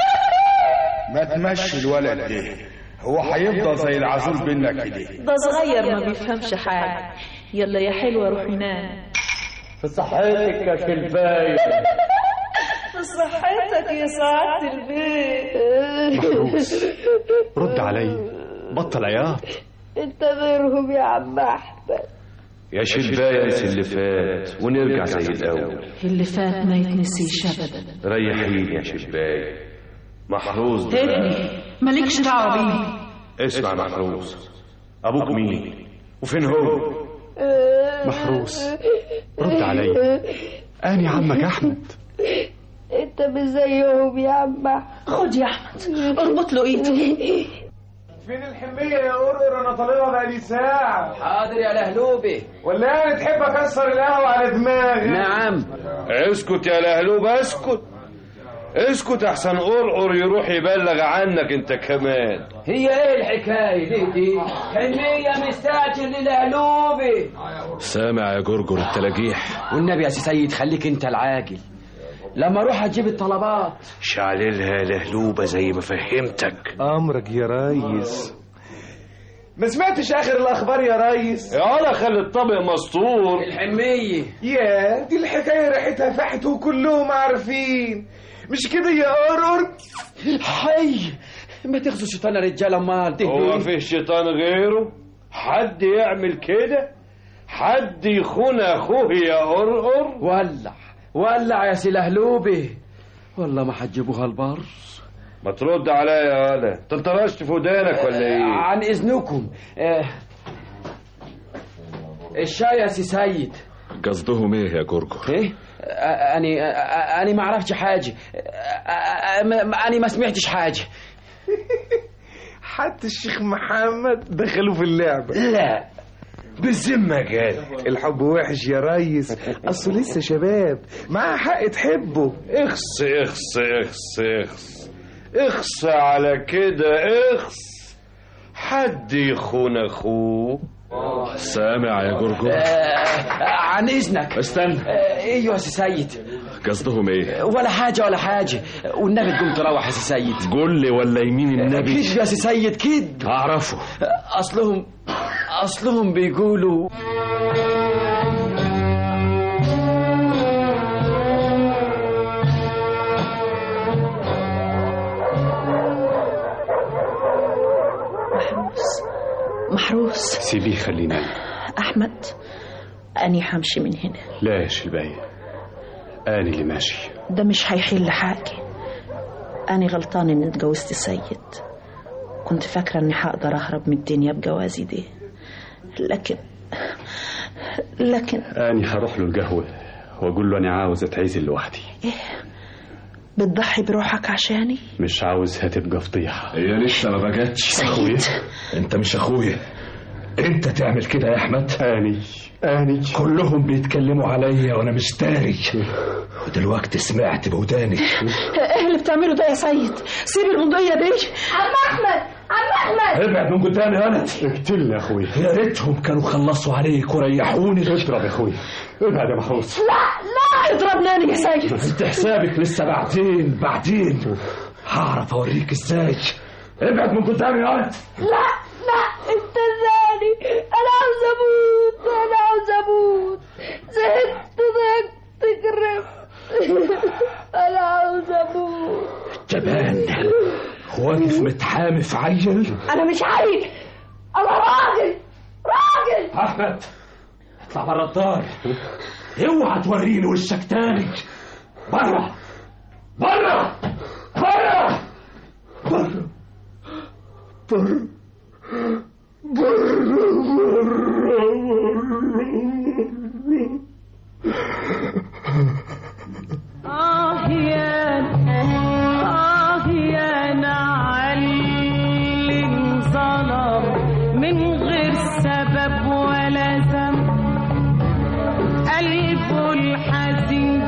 ما تمشي الولد ده، هو هيفضل زي العزول بينا كده. ده صغير ما بيفهمش حاجه. يلا يا حلوه روح نام. في صحتك يا شلفاية. في صحتك يا سعادة البيت. محروس رد علي، بطل عياط. انت غيرهم يا عم احمد. يا شلفاية انسي اللي فات ونرجع زي الأول. اللي فات ما يتنسيش أبدا. ريحيني يا شلفاية. محروس تبني مالكش دعوة بيه. اسمع محروس، أبوك مين وفين هو؟ محروس رد علي، أنا عمك أحمد. انت مش زيهم يا عم احمد. خد يا احمد اربط له ايدي. فين الحمية يا قرقر؟ انا طالبها بقالي ساعة. حاضر يا لهلوبي. ولا انا تحب اكسر القهوة على دماغي؟ نعم. اسكت يا لهلوب اسكت اسكت احسن قرقر يروح يبلغ عنك انت كمان. هي ايه الحكاية دي دي؟ حمية مستعجل للهلوبي. سامع يا جرجر التلاجيح. والنبي يا سي سيد خليك انت العاجل لما اروح اجيب الطلبات. شعللها لهلوبة زي ما فهمتك. امرك يا ريس. ما سمعتش اخر الاخبار يا ريس؟ يا خلي الطبق مسطور. الحمية يا دي الحكاية ريحتها فحت وكلهم عارفين، مش كده يا قرقر؟ حي ما تغزوا الشيطان يا رجاله. امال هو فيه شيطان غيره؟ حد يعمل كده؟ حد يخون اخوه يا قرقر؟ ولع ولع يا سي لهلوبي. والله ما حتجيبوها البر. ما ترد عليا يا ولا انت انطرشت في ودانك ولا ايه؟ عن اذنكم. آه. الشاي يا سي سيد. قصدهم ايه يا جرجر؟ ايه؟ اني اني ما اعرفش حاجه. اني ما سمعتش حاجه. حتى الشيخ محمد دخلوا في اللعبه. لا بالذمة قال الحب وحش يا ريس، اصله لسه شباب معاه حق تحبه. اخس اخس اخس اخس اخس على كده اخس. حد يخون اخوه؟ سامع يا جرجر؟ آه عن اذنك. استنى. آه ايوه يا سي سيد. قصدهم ايه؟ ولا حاجه ولا حاجه. والنبي تقوم تروح يا سي سيد. قول لي ولا يمين النبي؟ كد يا سي سيد كد. اعرفه. اصلهم اصلهم بيقولوا محروس محروس. سيبيه خلينا. احمد اني همشي من هنا. لا يا شلباية أنا اللي ماشي. ده مش هيحل حاجة. أنا غلطانة إني اتجوزت السيد. كنت فاكرة إني هقدر أهرب من الدنيا بجوازي دي، لكن لكن أنا هروح له القهوة وأقول له أنا عاوز أتعزل لوحدي. إيه؟ بتضحي بروحك عشاني؟ مش عاوزها تبقى فضيحة. هي لسه ما بقتش. أخويا أنت مش أخويا. أنت تعمل كده يا أحمد؟ أني أني كلهم بيتكلموا عليا وأنا مش داري، ودلوقتي سمعت بوداني. إيه اللي بتعمله ده يا سيد؟ سيب المضية دي. عم أحمد عم أحمد ابعد من قدامي يا ولد. اقتلني يا أخويا. يا ريتهم كانوا خلصوا عليك وريحوني. اضرب يا أخويا ابعد يا محروس. لا لا اضربني أنا يا سيد. انت حسابك لسه بعدين بعدين هعرف أوريك ازاي. ابعد من قدامي يا ولد. لا لا انت زاني. انا عاوز اموت انا عاوز اموت. زهقت ضهقت تقرب. انا عاوز اموت. جبان واقف متحامي في عيل. انا مش عيل انا راجل راجل. احمد اطلع برا الدار. اوعى توريني وشك تاني. برا برا برا برا برا آه يا آه يا نعلي انظلم من غير سبب ولا ذنب. قلبه الحزين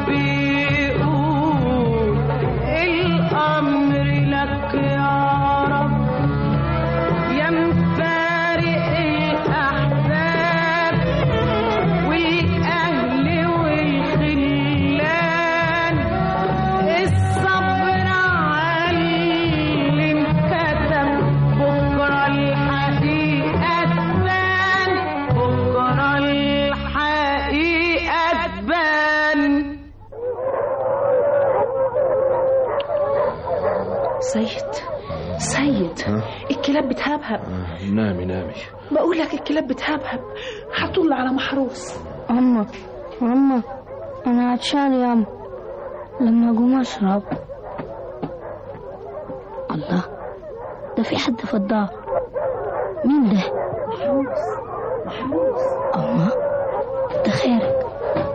بيقول الأمر لك يا رب. سيد سيد الكلاب بتهبهب. نامي نامي. بقول لك الكلاب بتهبهب، هطل على محروس. أما أما أنا عطشان يا أما، لما أقوم أشرب. الله، ده في حد في الدار. مين ده؟ محروس محروس. أما ده خيرك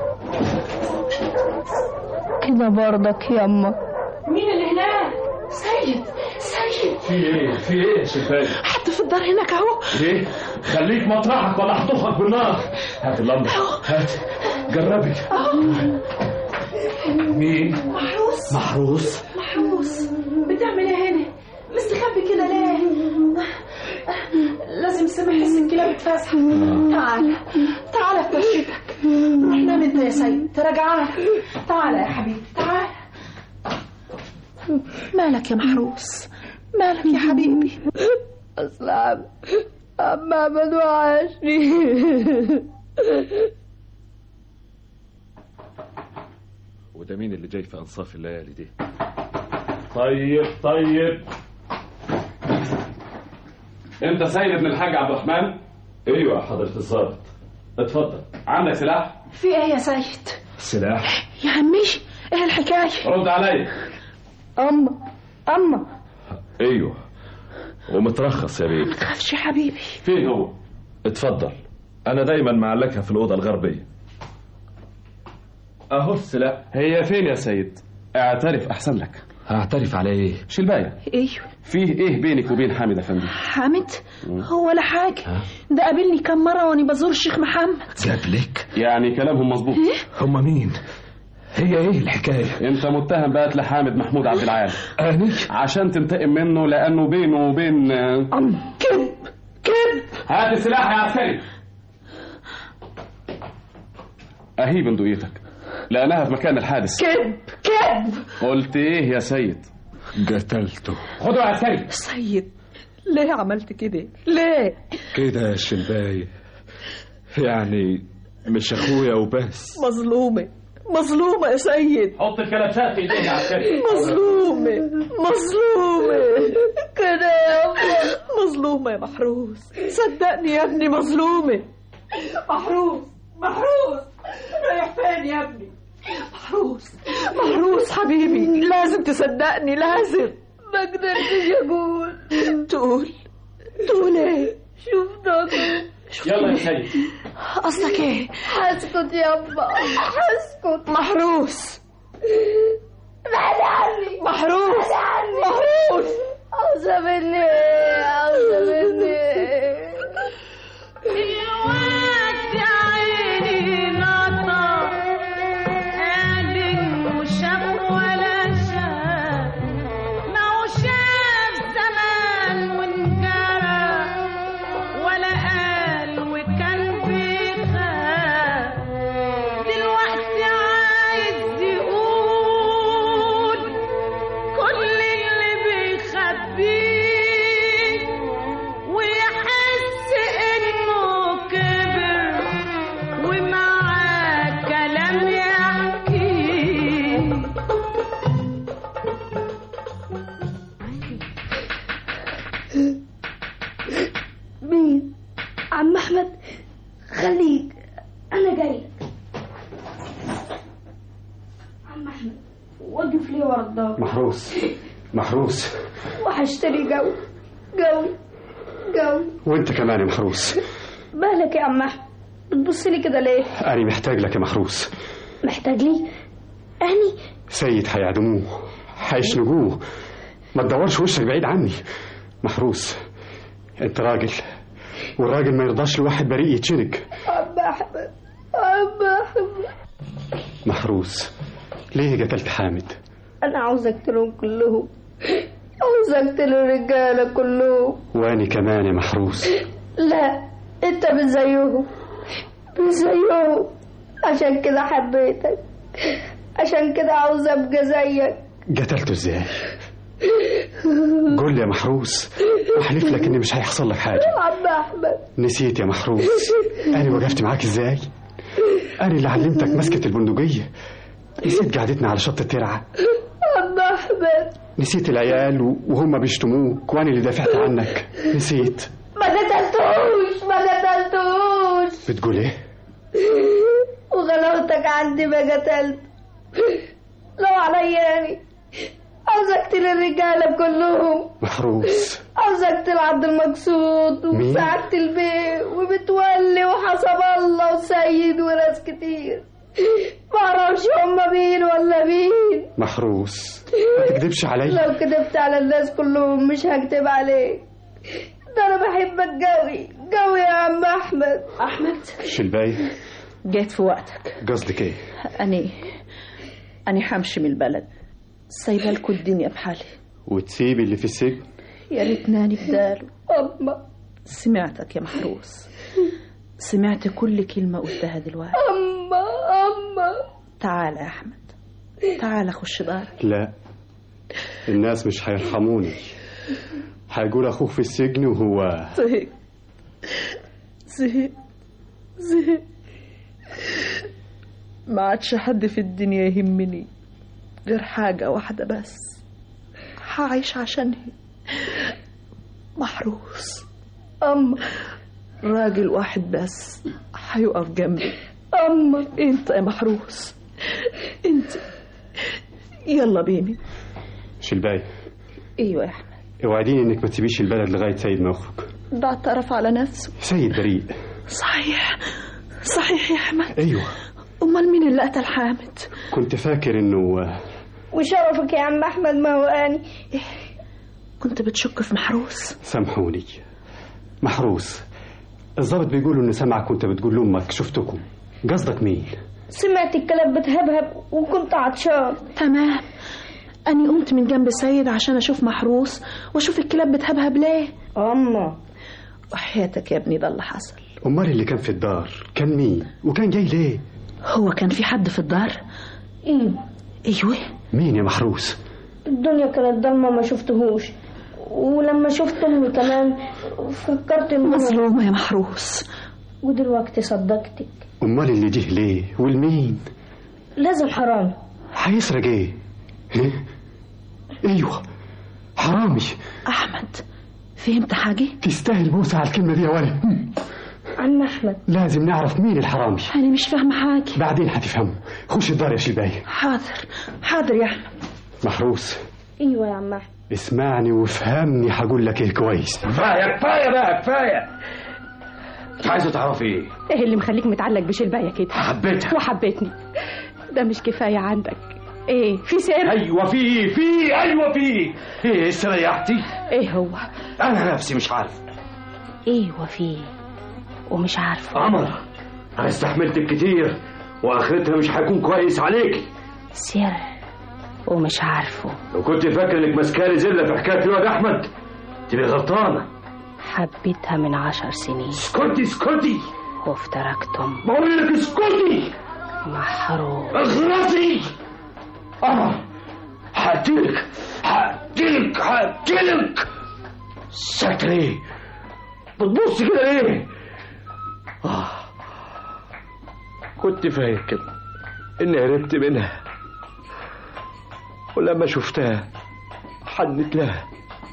كده برضك يا أما. مين اللي هناك؟ سيد سيد. في ايه في ايه يا شفاية؟ حد في الدار هناك اهو. ايه؟ خليك مطرحك ولا هطخك بالنار. هات اللمبة هات جربي. مين؟ محروس محروس محروس. بتعمل ايه هنا؟ مستخبي كده ليه؟ لازم سامح يحس الكلاب اتفسح. تعال تعال في فرشتك، روح نام انت يا سيد، تراجعان. تعال يا حبيبي تعال. مالك يا محروس؟ مالك يا حبيبي؟ أصل عم عم أحمد وحشني. وده مين اللي جاي في أنصاف الليالي دي؟ طيب طيب. انت سيد ابن الحاج عبد الرحمن؟ ايوه يا حضرة الضابط. اتفضل. عندك سلاح؟ في ايه يا سيد؟ سلاح؟ يا عمي ايه الحكاية؟ رد علي. أما أما ايوه ومترخص يا بيه. ما تخافش يا حبيبي. فين هو؟ اتفضل، انا دايما معلكها في الأوضة الغربية. اهو السلاح. هي فين يا سيد؟ اعترف احسن لك. هعترف على ايه؟ شلباية. ايوه. فيه ايه بينك وبين حامد افندي؟ حامد؟ هو ولا حاجة. ده قابلني كم مرة واني بزور الشيخ محمد. جابلك؟ يعني كلامهم مظبوط. هم مين؟ هي ايه الحكاية؟ انت متهم بقى لحامد محمود عبد العال. أنا؟ عشان تنتقم منه لانه بينه وبين أم كذب كذب. هات السلاح يا عسكري. اهي بندقيتك لانها في مكان الحادث. كذب كذب. قلت ايه يا سيد؟ قتلته. خده يا عسكري. سيد ليه عملت كده؟ ليه كده يا شلباية؟ يعني مش اخويا وبس. مظلومة مظلومة يا سيد. حط الكلبشات في ايديك يا عسكري. مظلومة مظلومة كده يا ابني. مظلومة يا محروس، صدقني يا ابني مظلومة. محروس محروس رايح فين يا ابني؟ محروس محروس حبيبي، لازم تصدقني لازم. ما قدرتش أقول. تقول تقول ايه؟ شوف دكتور. يلا يا سيد. قصدك ايه؟ هسكت يابا هسكت. محروس بعد عني. محروس محروس. عاوزة مني عاوزة مني. الوقت عيني نطق قال وشاف ولا شاف، ما هو شاف زمان وانجرى ولا قال وكان بيخاف. دلوقتي عايز يقول كل اللي بيخبيه ويحس انه كبر ومعاه كلام يحكيه. مين؟ عم أحمد خليك أنا جاي. عم أحمد وقف لي ورا الدار. محروس محروس. وهشتري جو جو جو. وانت كمان يا محروس. مالك يا عم أحمد بتبص لي كده ليه؟ أنا محتاج لك يا محروس. محتاج لي؟ أني سيد هيعدموه هيشنقوه، ما تدورش وشك بعيد عني. محروس انت راجل، والراجل ما يرضاش لواحد بريء يتشنق. عم أحمد عم أحمد. محروس ليه قتلت حامد؟ أنا عاوز أقتلهم كلهم، عاوز أقتل الرجالة كلهم. وأنا كمان يا محروس. لا أنت مش زيهم مش زيهم. عشان كده حبيتك، عشان كده عاوز أبقى زيك. قتلته إزاي؟ قول لي يا محروس، أحلف لك إني مش هيحصل لك حاجة. عم أحمد نسيت يا محروس أنا وقفت معاك إزاي؟ أنا اللي علمتك مسكة البندقية. نسيت قعدتنا على شط الترعة. عم أحمد نسيت العيال وهم بيشتموك وانا اللي دافعت عنك. نسيت. ما قتلتوش ما قتلتوش. بتقول ايه؟ وغلاوتك عندي ما قتلت. لو علياني عاوز اقتل الرجاله كلهم. محروس. عاوز اقتل عبد المقصود وسعادة البيه ومتولي وحسب الله وسيد وناس كتير ما اعرفش هم مين ولا مين. محروس ما تكذبش علي. لو كذبت على الناس كلهم مش هكذب عليك. ده انا بحبك قوي قوي يا عم احمد. احمد شلباي جيت في وقتك. قصدك ايه؟ اني اني حمشي من البلد، سايبه لكم الدنيا بحالي. وتسيبي اللي في السجن؟ يا ريتناني بداله. أما سمعتك يا محروس، سمعت كل كلمة قلتها دلوقتي. أما أما تعال يا أحمد، تعال خش دارك. لا، الناس مش هيرحموني، هيقول أخوك في السجن وهو زهق زهق زهق. ما عادش حد في الدنيا يهمني غير حاجة واحدة بس، هعيش عشانها. محروس. أما راجل واحد بس هيقف جنبي. أما انت يا محروس، انت. يلا بيني. شلباي. ايوه يا احمد. اوعديني انك ما تسيبيش البلد لغايه سيد ما يخرج. ده اعترف على نفسه. سيد بريء. صحيح صحيح يا احمد. ايوه. امال مين اللي قتل حامد؟ كنت فاكر انه وشرفك يا عم احمد ما هو اني. كنت بتشك في محروس؟ سامحوني. محروس الضابط بيقولوا ان سمعك كنت بتقول لامك شفتكم. قصدك مين؟ سمعت الكلاب بتهبهب وكنت عطشان. تمام. اني قمت من جنب سيد عشان اشوف محروس واشوف الكلاب بتهبهب ليه. اما وحياتك يا ابني ده اللي حصل. امال اللي كان في الدار كان مين وكان جاي ليه؟ هو كان في حد في الدار؟ ايه. ايوه. مين يا محروس؟ الدنيا كانت ضلمه ما شفتهوش، ولما شفت امي كمان فكرت انه مظلومه يا محروس. ودلوقتي صدقتك. امال اللي جه ليه والمين؟ لازم حرام. هيسرق ايه؟ ايوه حرامي. احمد فهمت حاجه؟ تستاهل بوسه على الكلمه دي يا ولد. عم احمد لازم نعرف مين الحرامي. انا مش فاهمه حاجه. بعدين هتفهموا. خش الدار يا شلباي. حاضر حاضر يا احمد. محروس. ايوه يا عم احمد. اسمعني وافهمني، هقول لك ايه كويس. كفايه كفايه بقى كفايه. انت عايزه تعرفي ايه؟ ايه اللي مخليك متعلق بشلبايه كده؟ حبيتها وحبيتني. ده مش كفايه عندك؟ ايه في سر؟ ايوه في في ايوه في. ايه استريحتي؟ ايه هو؟ انا نفسي مش عارف. ايوه في ومش عارفه. قمر انا استحملتك كتير واخرتها مش هيكون كويس عليكي. سر ومش عارفه. لو كنت فاكر انك ماسكالي زله في حكايه الواد احمد تبقى غلطانه. حبيتها من عشر سنين. اسكتي اسكتي. وافترقتم. بقول لك اسكتي. محروس. اخرسي. قمر هقتلك هقتلك هقتلك. ساكت ليه؟ بتبص كده ليه؟ آه. كنت فاكر اني هربت منها، ولما شفتها حنت لها،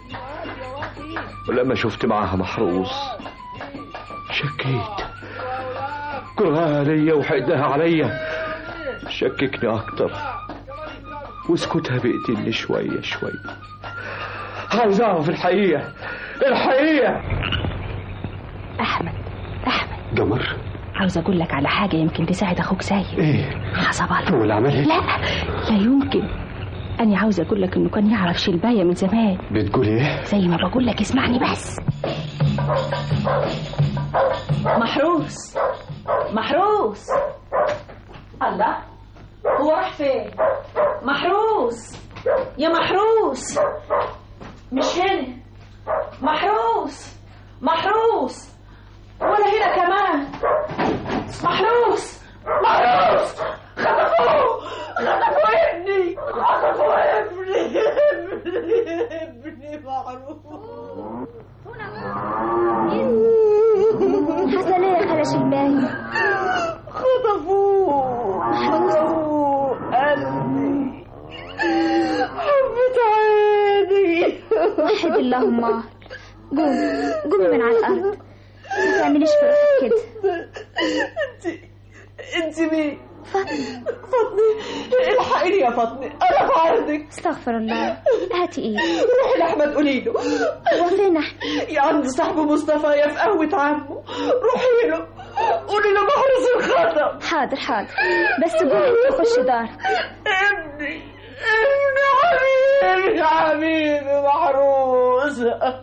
ولما شفت معاها محروس شكيت. كرهها ليا وحقدها عليا شككني اكتر، وسكوتها بيقتلني شويه شويه. عايز اعرف الحقيقه الحقيقه. احمد احمد قمر عاوز اقول لك على حاجه يمكن تساعد اخوك سيد. ايه؟ حسب الله. هو اللي عملها؟ لا لا يمكن. انا عاوز اقول لك انه كان يعرف شلبايه من زمان. بتقول ايه؟ زي ما بقول لك اسمعني بس. محروس محروس. الله هو راح فين؟ محروس يا محروس. مش هنا. محروس محروس ولا هنا كمان. محروس محروس. خطفوه خطفوه ابني خطفوه ابني ابني ابني محروس. حصل ايه يا خالة شلباي؟ خطفوه. محروس قلبي حبيت عيني الله امال. قومي قومي من على الارض، ما تعمليش في روحك كده. انت انت مين؟ فاطمه. فاطمه الحقيني يا فاطمه، انا في عرضك. استغفر الله. هاتي ايه؟ روحي لاحمد قولي له. هو فين احمد؟ يا عند صاحبه مصطفى يا في قهوه عمه، روحي له قولي له محروس الخطأ. حاضر حاضر، بس قومي انت خشي دارك. ابني ابني حبيبي حبيبي محروس.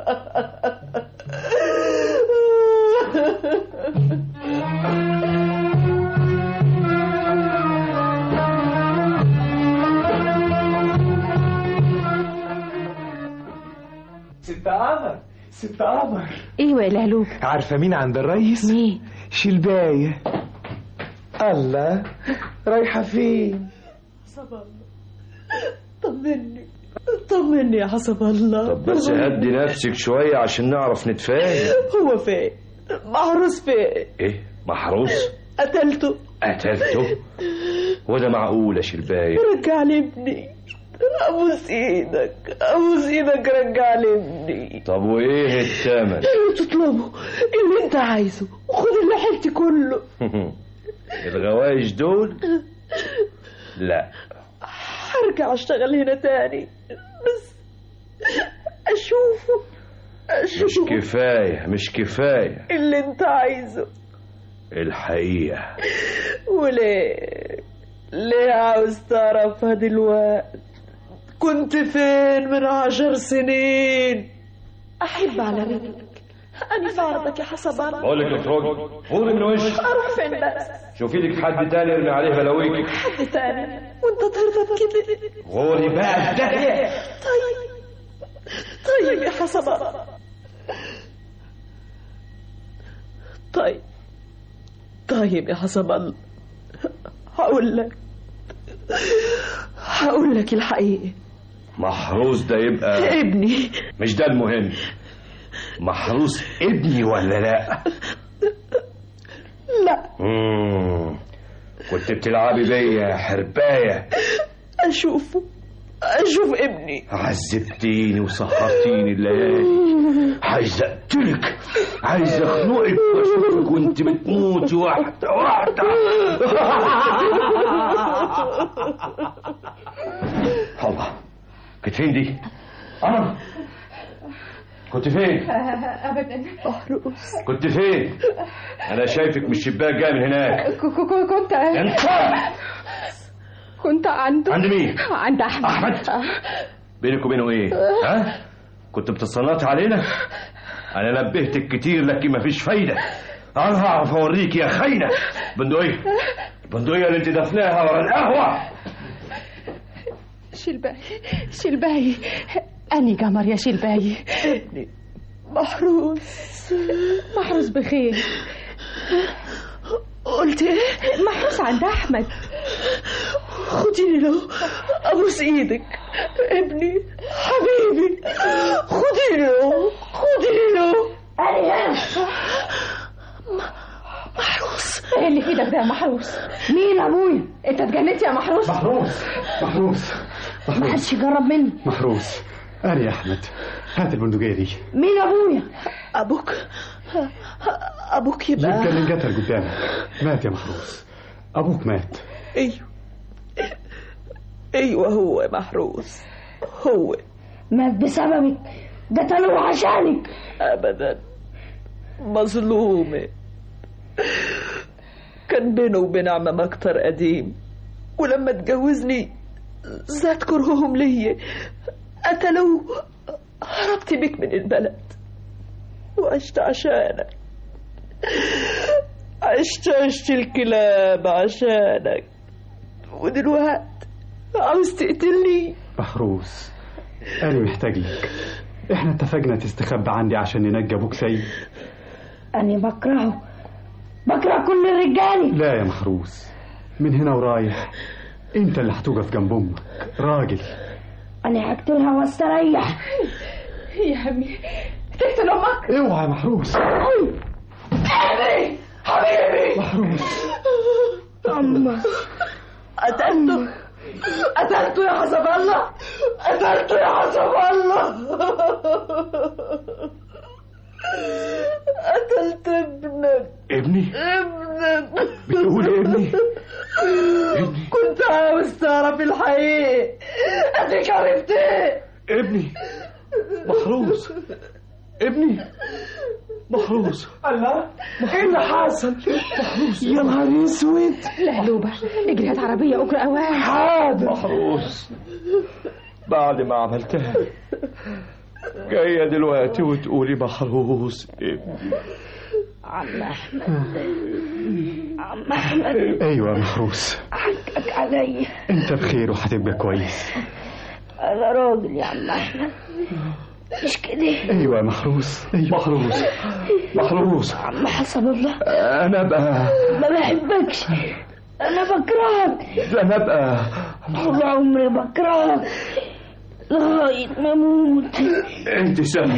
ست قمر ست قمر. ايوه يا لهلوك. عارفه مين عند الريس؟ مين؟ شلبايه. الله، رايحه فين؟ حسب الله، طمني طمني يا حسب الله. طب بس هدي نفسك شويه عشان نعرف نتفاهم. هو فين؟ محروس فين؟ ايه محروس؟ قتلته. قتلته؟ وده معقول يا شلبايه؟ رجع لي ابني، ابوس ايدك ابوس ايدك رجع لي ابني. طب وايه الثمن؟ تطلبه اللي انت عايزه وخد اللي حلتي كله. الغوايش دول؟ لا، هرجع اشتغل هنا تاني، بس اشوفه اشوفه. مش كفايه مش كفايه اللي انت عايزه. الحقيقه. وليه ليه عاوز تعرفها دلوقتي؟ كنت فين من عشر سنين؟ أحب على رجلك، أنا في عرضك يا حسب الله. بقول لك اخرجي، غوري من وشك. أروح فين بس؟ شوفي لك حد تاني يرمي عليه بلاويك. حد تاني وأنت ترضى بكده؟ غوري بقى الدهية. طيب طيب يا حسب الله. طيب طيب يا حسب الله، هقول لك هقول لك الحقيقة. محروس ده يبقى ابني. مش ده المهم، محروس ابني ولا لا؟ لا. مم. كنت بتلعبي بيا يا حرباية. اشوفه اشوف ابني. عذبتيني وسهرتيني الليالي، عايز اقتلك، عايز اخنقك واشوفك وانت بتموتي واحده واحده. الله، كنت فين دي؟ انا كنت فين؟ ابدا. محروس كنت فين؟ انا شايفك من الشباك جاي من هناك. كنت انت كنت عنده. عند مين؟ عند احمد. احمد؟ بينك وبينه ايه؟ ها؟ كنت بتصنطي علينا؟ انا نبهتك كتير لكن مفيش فايده. انا هعرف اوريك يا خاينه. بندقيه البندقيه اللي انت دفناها ورا القهوه. شلباي شلباي اني قمر يا شلباي. ابني محروس محروس بخير. قلت ايه؟ محروس عند احمد. خديني له ابوس ايدك ابني حبيبي. خديني له خديني له. محروس. ايه اللي في ايدك ده يا محروس؟ مين ابويا؟ انت اتجننت يا محروس؟ محروس محروس ما حدش يقرب مني. محروس. انا يا احمد، هات البندقيه دي. مين ابويا؟ ابوك ابوك يبقى يبقى اللي انقتل قدامك مات يا محروس. ابوك مات. ايوه ايوه هو يا محروس، هو مات بسببك، قتلوه عشانك. ابدا، مظلومه. كان بينه وبين عم مكتر قديم، ولما اتجوزني زاد كرههم ليا، قتلوه. هربت بك من البلد وعشت عشانك، عشت عشت الكلاب عشانك، ودلوقتي عاوز تقتلني. محروس، أنا محتاج لك. إحنا اتفقنا تستخبى عندي عشان ننجي أبوك سيد. أنا بكرهه، بكره كل الرجال. لا يا محروس، من هنا ورايح أنت اللي هتوقف جنب أمك راجل. أنا هقتلها واستريح. يا عمي تقتل أمك؟ اوعى يا محروس. حبيبي حبيبي محروس. أما قتلته قتلته يا حسب الله. قتلته يا حسب الله. قتلت ابنك. ابني؟ ابنك. بتقول ابني؟ كنت عاوز تعرف الحقيقة، اديك عرفت ايه؟ ابني محروس. ابني محروس. الله، ايه اللي حصل؟ محروس. يا نهار اسود. لهلوبة اجري هات عربية اجري اوان. حاضر. محروس بعد ما عملتها جاية دلوقتي وتقولي محروس ابني. عم احمد، عم احمد. ايوه محروس، حقك عليا. انت بخير وهتبقى كويس. انا راجل يا عم احمد، مش كده؟ ايوه يا محروس. ايوه محروس. محروس. عم حسب الله، انا بقى ما بحبكش، انا بكرهك. انا بقى طول عمري بكرهك لغاية ما اموت. انت سبب،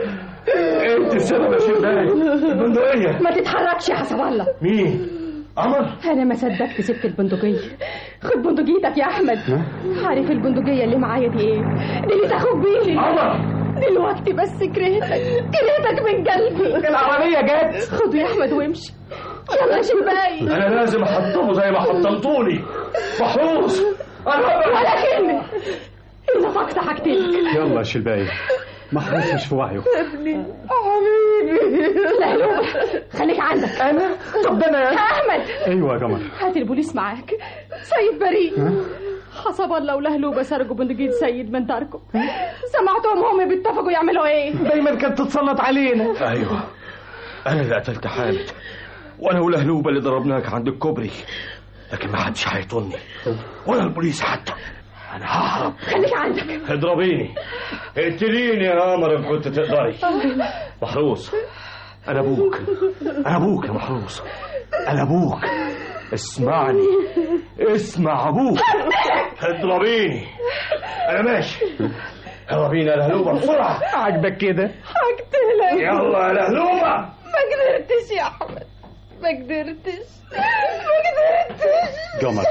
انت سبب يا شباب. البندقية. ما تتحركش يا حسب الله. مين؟ قمر؟ انا ما صدقت سبت البندقية. خد بندقيتك يا احمد. عارف البندقية اللي معايا دي ايه؟ دي اللي تاخد بيه. قمر دلوقتي بس كرهتك، كرهتك من قلبي. العربية جت. خده يا احمد وامشي. يلا يا شلباي. انا لازم احطمه زي ما حطمتوني. محروس. انا ولا كلمة الا فقط حاجتك. يلا يا شلباي، محروس مش في وعيه. ابني حبيبي. لا لا خليك عندك. انا؟ طب ده انا يا احمد. ايوه يا قمر. هات البوليس معاك. سيد بريء. حسب الله ولهلوبة سرقوا بندقية سيد من داركم. سمعتهم هم بيتفقوا يعملوا ايه؟ دايما كانت تتسلط علينا. ايوه انا اللي قتلت حامد، وانا ولهلوبة اللي ضربناك عند الكوبري، لكن ما حدش هيطولني ولا البوليس حتى. انا ههرب. خليك عندك. اضربيني، اقتليني يا قمر ان كنت تقدري. محروس انا ابوك، انا ابوك يا محروس، انا ابوك. اسمعني، اسمع ابوك. اضربيني انا ماشي. اضربيني يا لهلوبة بسرعة. عاجبك كده؟ هقتلك. يلا يا لهلوبة. ما قدرتش يا احمد، ما قدرتش، ما قدرتش. قمر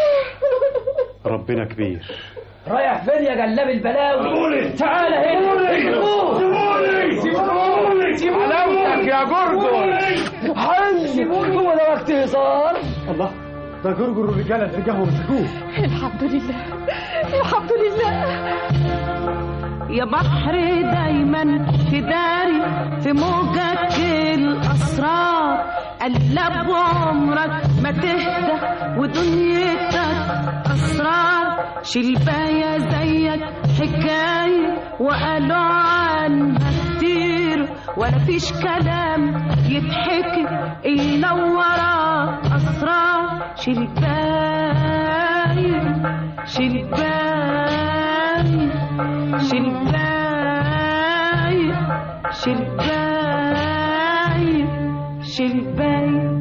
ربنا كبير. رايح فين يا جلاب البلاوي؟ تعال هنا. سيبوني سيبوني سيبوني حلاوتك يا جرجر. حنسي هو ده وقت هزار. الله، ده جرجر الرجاله اللي رجعوا مسكوه. الحمد لله، الحمد لله. يا بحر دايما في داري في موجك الاسرار، قلب وعمرك ما تهدى ودنيتك اسرار. شلبايه زيك حكايه وقالوا عنها كتير، ولا فيش كلام يتحكي الا وراه اسرار. شلبايه شلبايه شلبايه شلبايه شلبايه.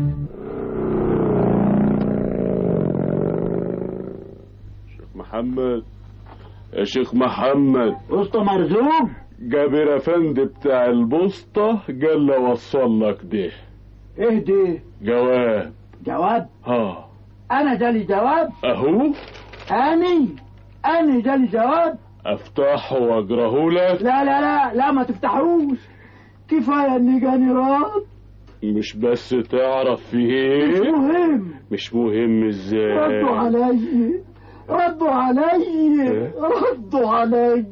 محمد يا شيخ محمد. وسطى مرزوق. جابر افندي بتاع البسطة قال لي اوصل لك ده. ايه ده؟ جواب. جواب؟ ها انا جالي جواب؟ اهو. اني اني جالي جواب؟ افتحه واقراه لك؟ لا لا لا لا ما تفتحوش، كفايه اني جاني رد. مش بس تعرف فيه ايه؟ مش مهم. مش مهم ازاي؟ ردوا علي، ردوا علي، ردوا علي.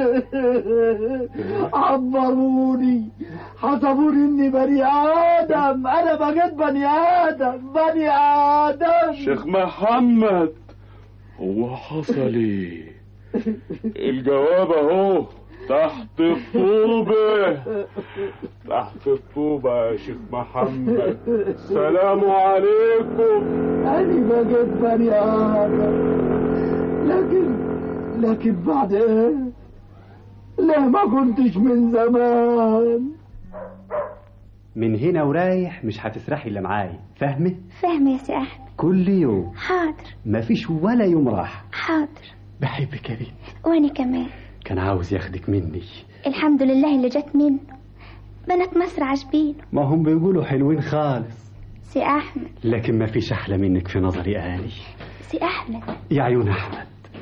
عبروني، حسبوني اني بني ادم. انا بجد بني ادم، بني ادم. شيخ محمد هو حصل ايه؟ الجواب اهو تحت الطوبة، تحت الطوبة يا شيخ محمد. السلام عليكم. أنا بقيت بني آدم، لكن لكن بعد إيه؟ ليه ما كنتش من زمان؟ من هنا ورايح مش هتسرحي اللي معايا، فاهمة؟ فاهمة يا سي أحمد. كل يوم. حاضر. مفيش ولا يوم راح. حاضر. بحبك يا بنت. وأنا كمان. كان عاوز ياخدك مني. الحمد لله اللي جت منه، بنات مصر عاجبينه. ما هم بيقولوا حلوين خالص سي أحمد. لكن ما فيش أحلى منك في نظري أني. سي أحمد. يا عيون أحمد،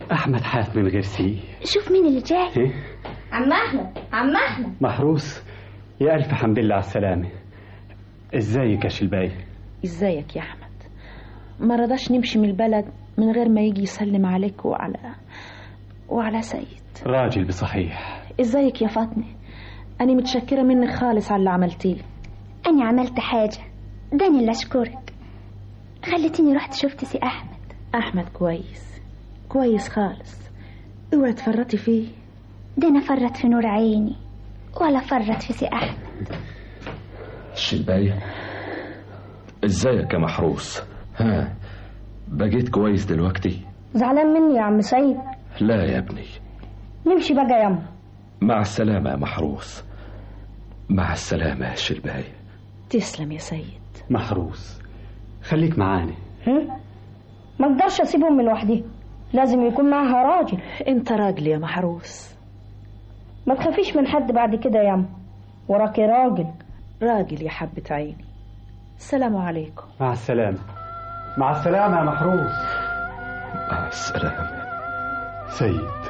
أحمد حاف من غير سي. شوف مين اللي جاي. إيه؟ عم أحمد عم أحمد محروس، يا ألف حمد لله على السلامة. إزيك يا شلباي؟ ازيك يا احمد؟ ما رضاش نمشي من البلد من غير ما يجي يسلم عليك وعلى وعلى سيد. راجل بصحيح. ازيك يا فاطمه؟ انا متشكره منك خالص على اللي عملتيه. أنا عملت حاجة، داني اللي أشكرك. خلتيني رحت شفت سي أحمد. احمد كويس كويس خالص، اوعي تفرطي فيه. ده أنا فرط في نور عيني ولا فرط في سي أحمد. شلباي، ازيك يا محروس؟ ها، بقيت كويس دلوقتي؟ زعلان مني يا عم سيد؟ لا يا ابني. نمشي بقى يا عم. مع السلامة يا محروس. مع السلامة يا شلباي. تسلم يا سيد. محروس، خليك معانا. ما اقدرش اسيبهم من وحدي، لازم يكون معها راجل. انت راجل يا محروس. ما تخافيش من حد بعد كده يا عم، وراكي راجل. راجل يا حبة عيني. السلام عليكم. مع السلامة. مع السلامة يا محروس. مع السلامة سيد.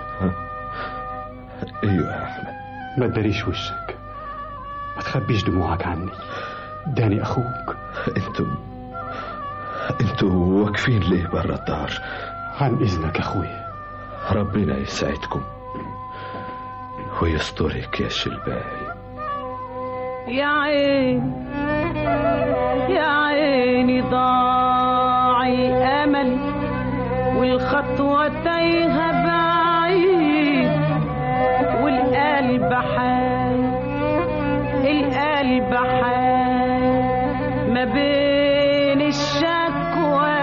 ايوه يا احمد. ما تداريش وشك، ما تخبيش دموعك عني، داني اخوك. انتم انتوا واقفين ليه برا الدار؟ عن اذنك يا اخوي. ربنا يسعدكم ويسترك يا شلباي. يا عيني يا عيني ضاعي امل والخطوة تايهة بعيد والقلب حال القلب حال ما بين الشكوى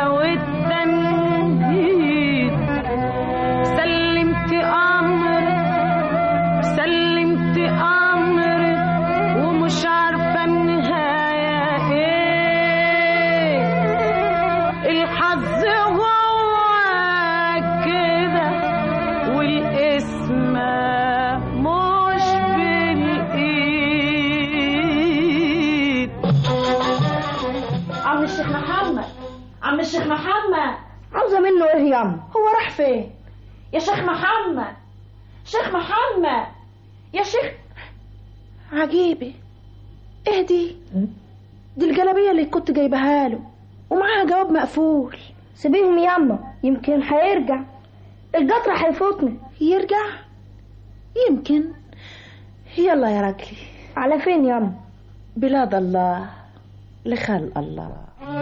والتنهيد. سلمت أمرك سلمت أمرك ومش عارفة النهاية ايه. الحظ هو كده والاسم مش بالايد. عم الشيخ محمد عم الشيخ محمد، عاوزة منه ايه يا عم؟ هو راح فين يا شيخ محمد؟ شيخ محمد يا شيخ. عجيبة، ايه دي؟ دي الجلابية اللي كنت جايبها له ومعاها جواب مقفول. سيبيهم يا عم، يمكن هيرجع. القطر هيفوتني. يرجع يمكن. يلا يا راجلي. على فين يا عم؟ بلاد الله لخلق الله.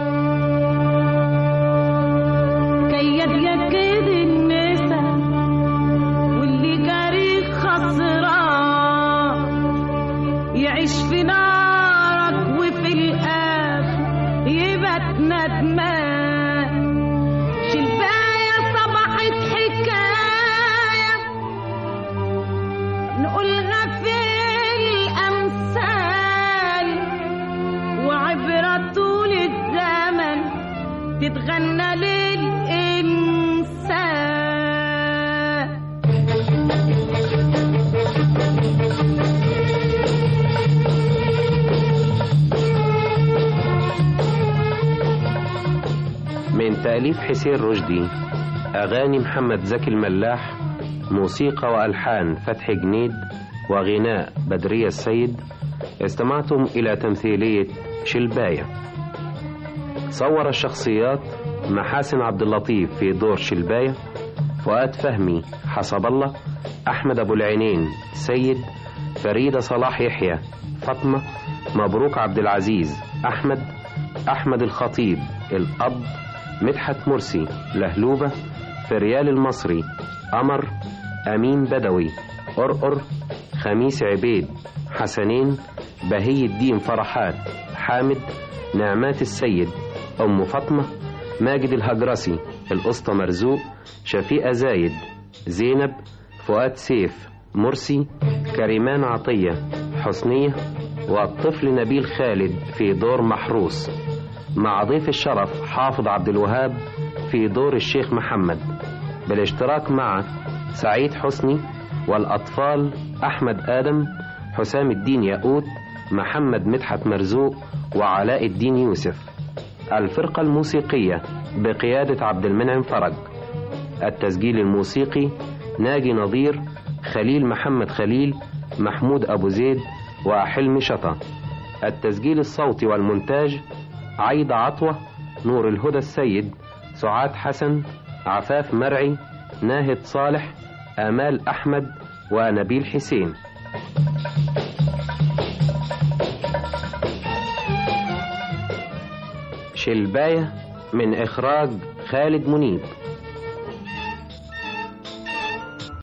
كيد يكيد النسا واللي جاري خسران يعيش في نارك وفي الآخر يبات ندمان. شلباية صبحت حكاية نقولها في الأمثال وعبرة طول الزمن تتغنى للإنسان. من تأليف حسين رشدي، أغاني محمد زكي الملاح، موسيقى وألحان فتحي جنيد، وغناء بدرية السيد. استمعتم إلى تمثيلية شلباية. صور الشخصيات: محاسن عبد اللطيف في دور شلباية، فؤاد فهمي حسب الله، أحمد أبو العينين سيد، فريدة صلاح يحيى فاطمة، مبروك عبد العزيز أحمد، أحمد الخطيب الأب، مدحت مرسي لهلوبة، فريال المصري قمر، أمين بدوي أرقر، خميس عبيد حسنين، بهي الدين فرحات حامد، نعمات السيد أم فاطمة، ماجد الهجرسي الأسطى مرزوق، شفيقة زايد زينب، فؤاد سيف مرسي، كريمان عطية حسنية، والطفل نبيل خالد في دور محروس، مع ضيف الشرف حافظ عبد الوهاب في دور الشيخ محمد، بالاشتراك مع سعيد حسني، والأطفال أحمد آدم، حسام الدين ياقوت، محمد مدحت مرزوق، وعلاء الدين يوسف. الفرقة الموسيقية بقيادة عبد المنعم فرج. التسجيل الموسيقي ناجي نظير، خليل محمد خليل، محمود أبو زيد، وحلمي شطة. التسجيل الصوتي والمونتاج عايدة عطوة، نور الهدى السيد، سعاد حسن، عفاف مرعي، ناهد صالح، آمال أحمد، ونبيل حسين. شلباية من إخراج خالد منيب.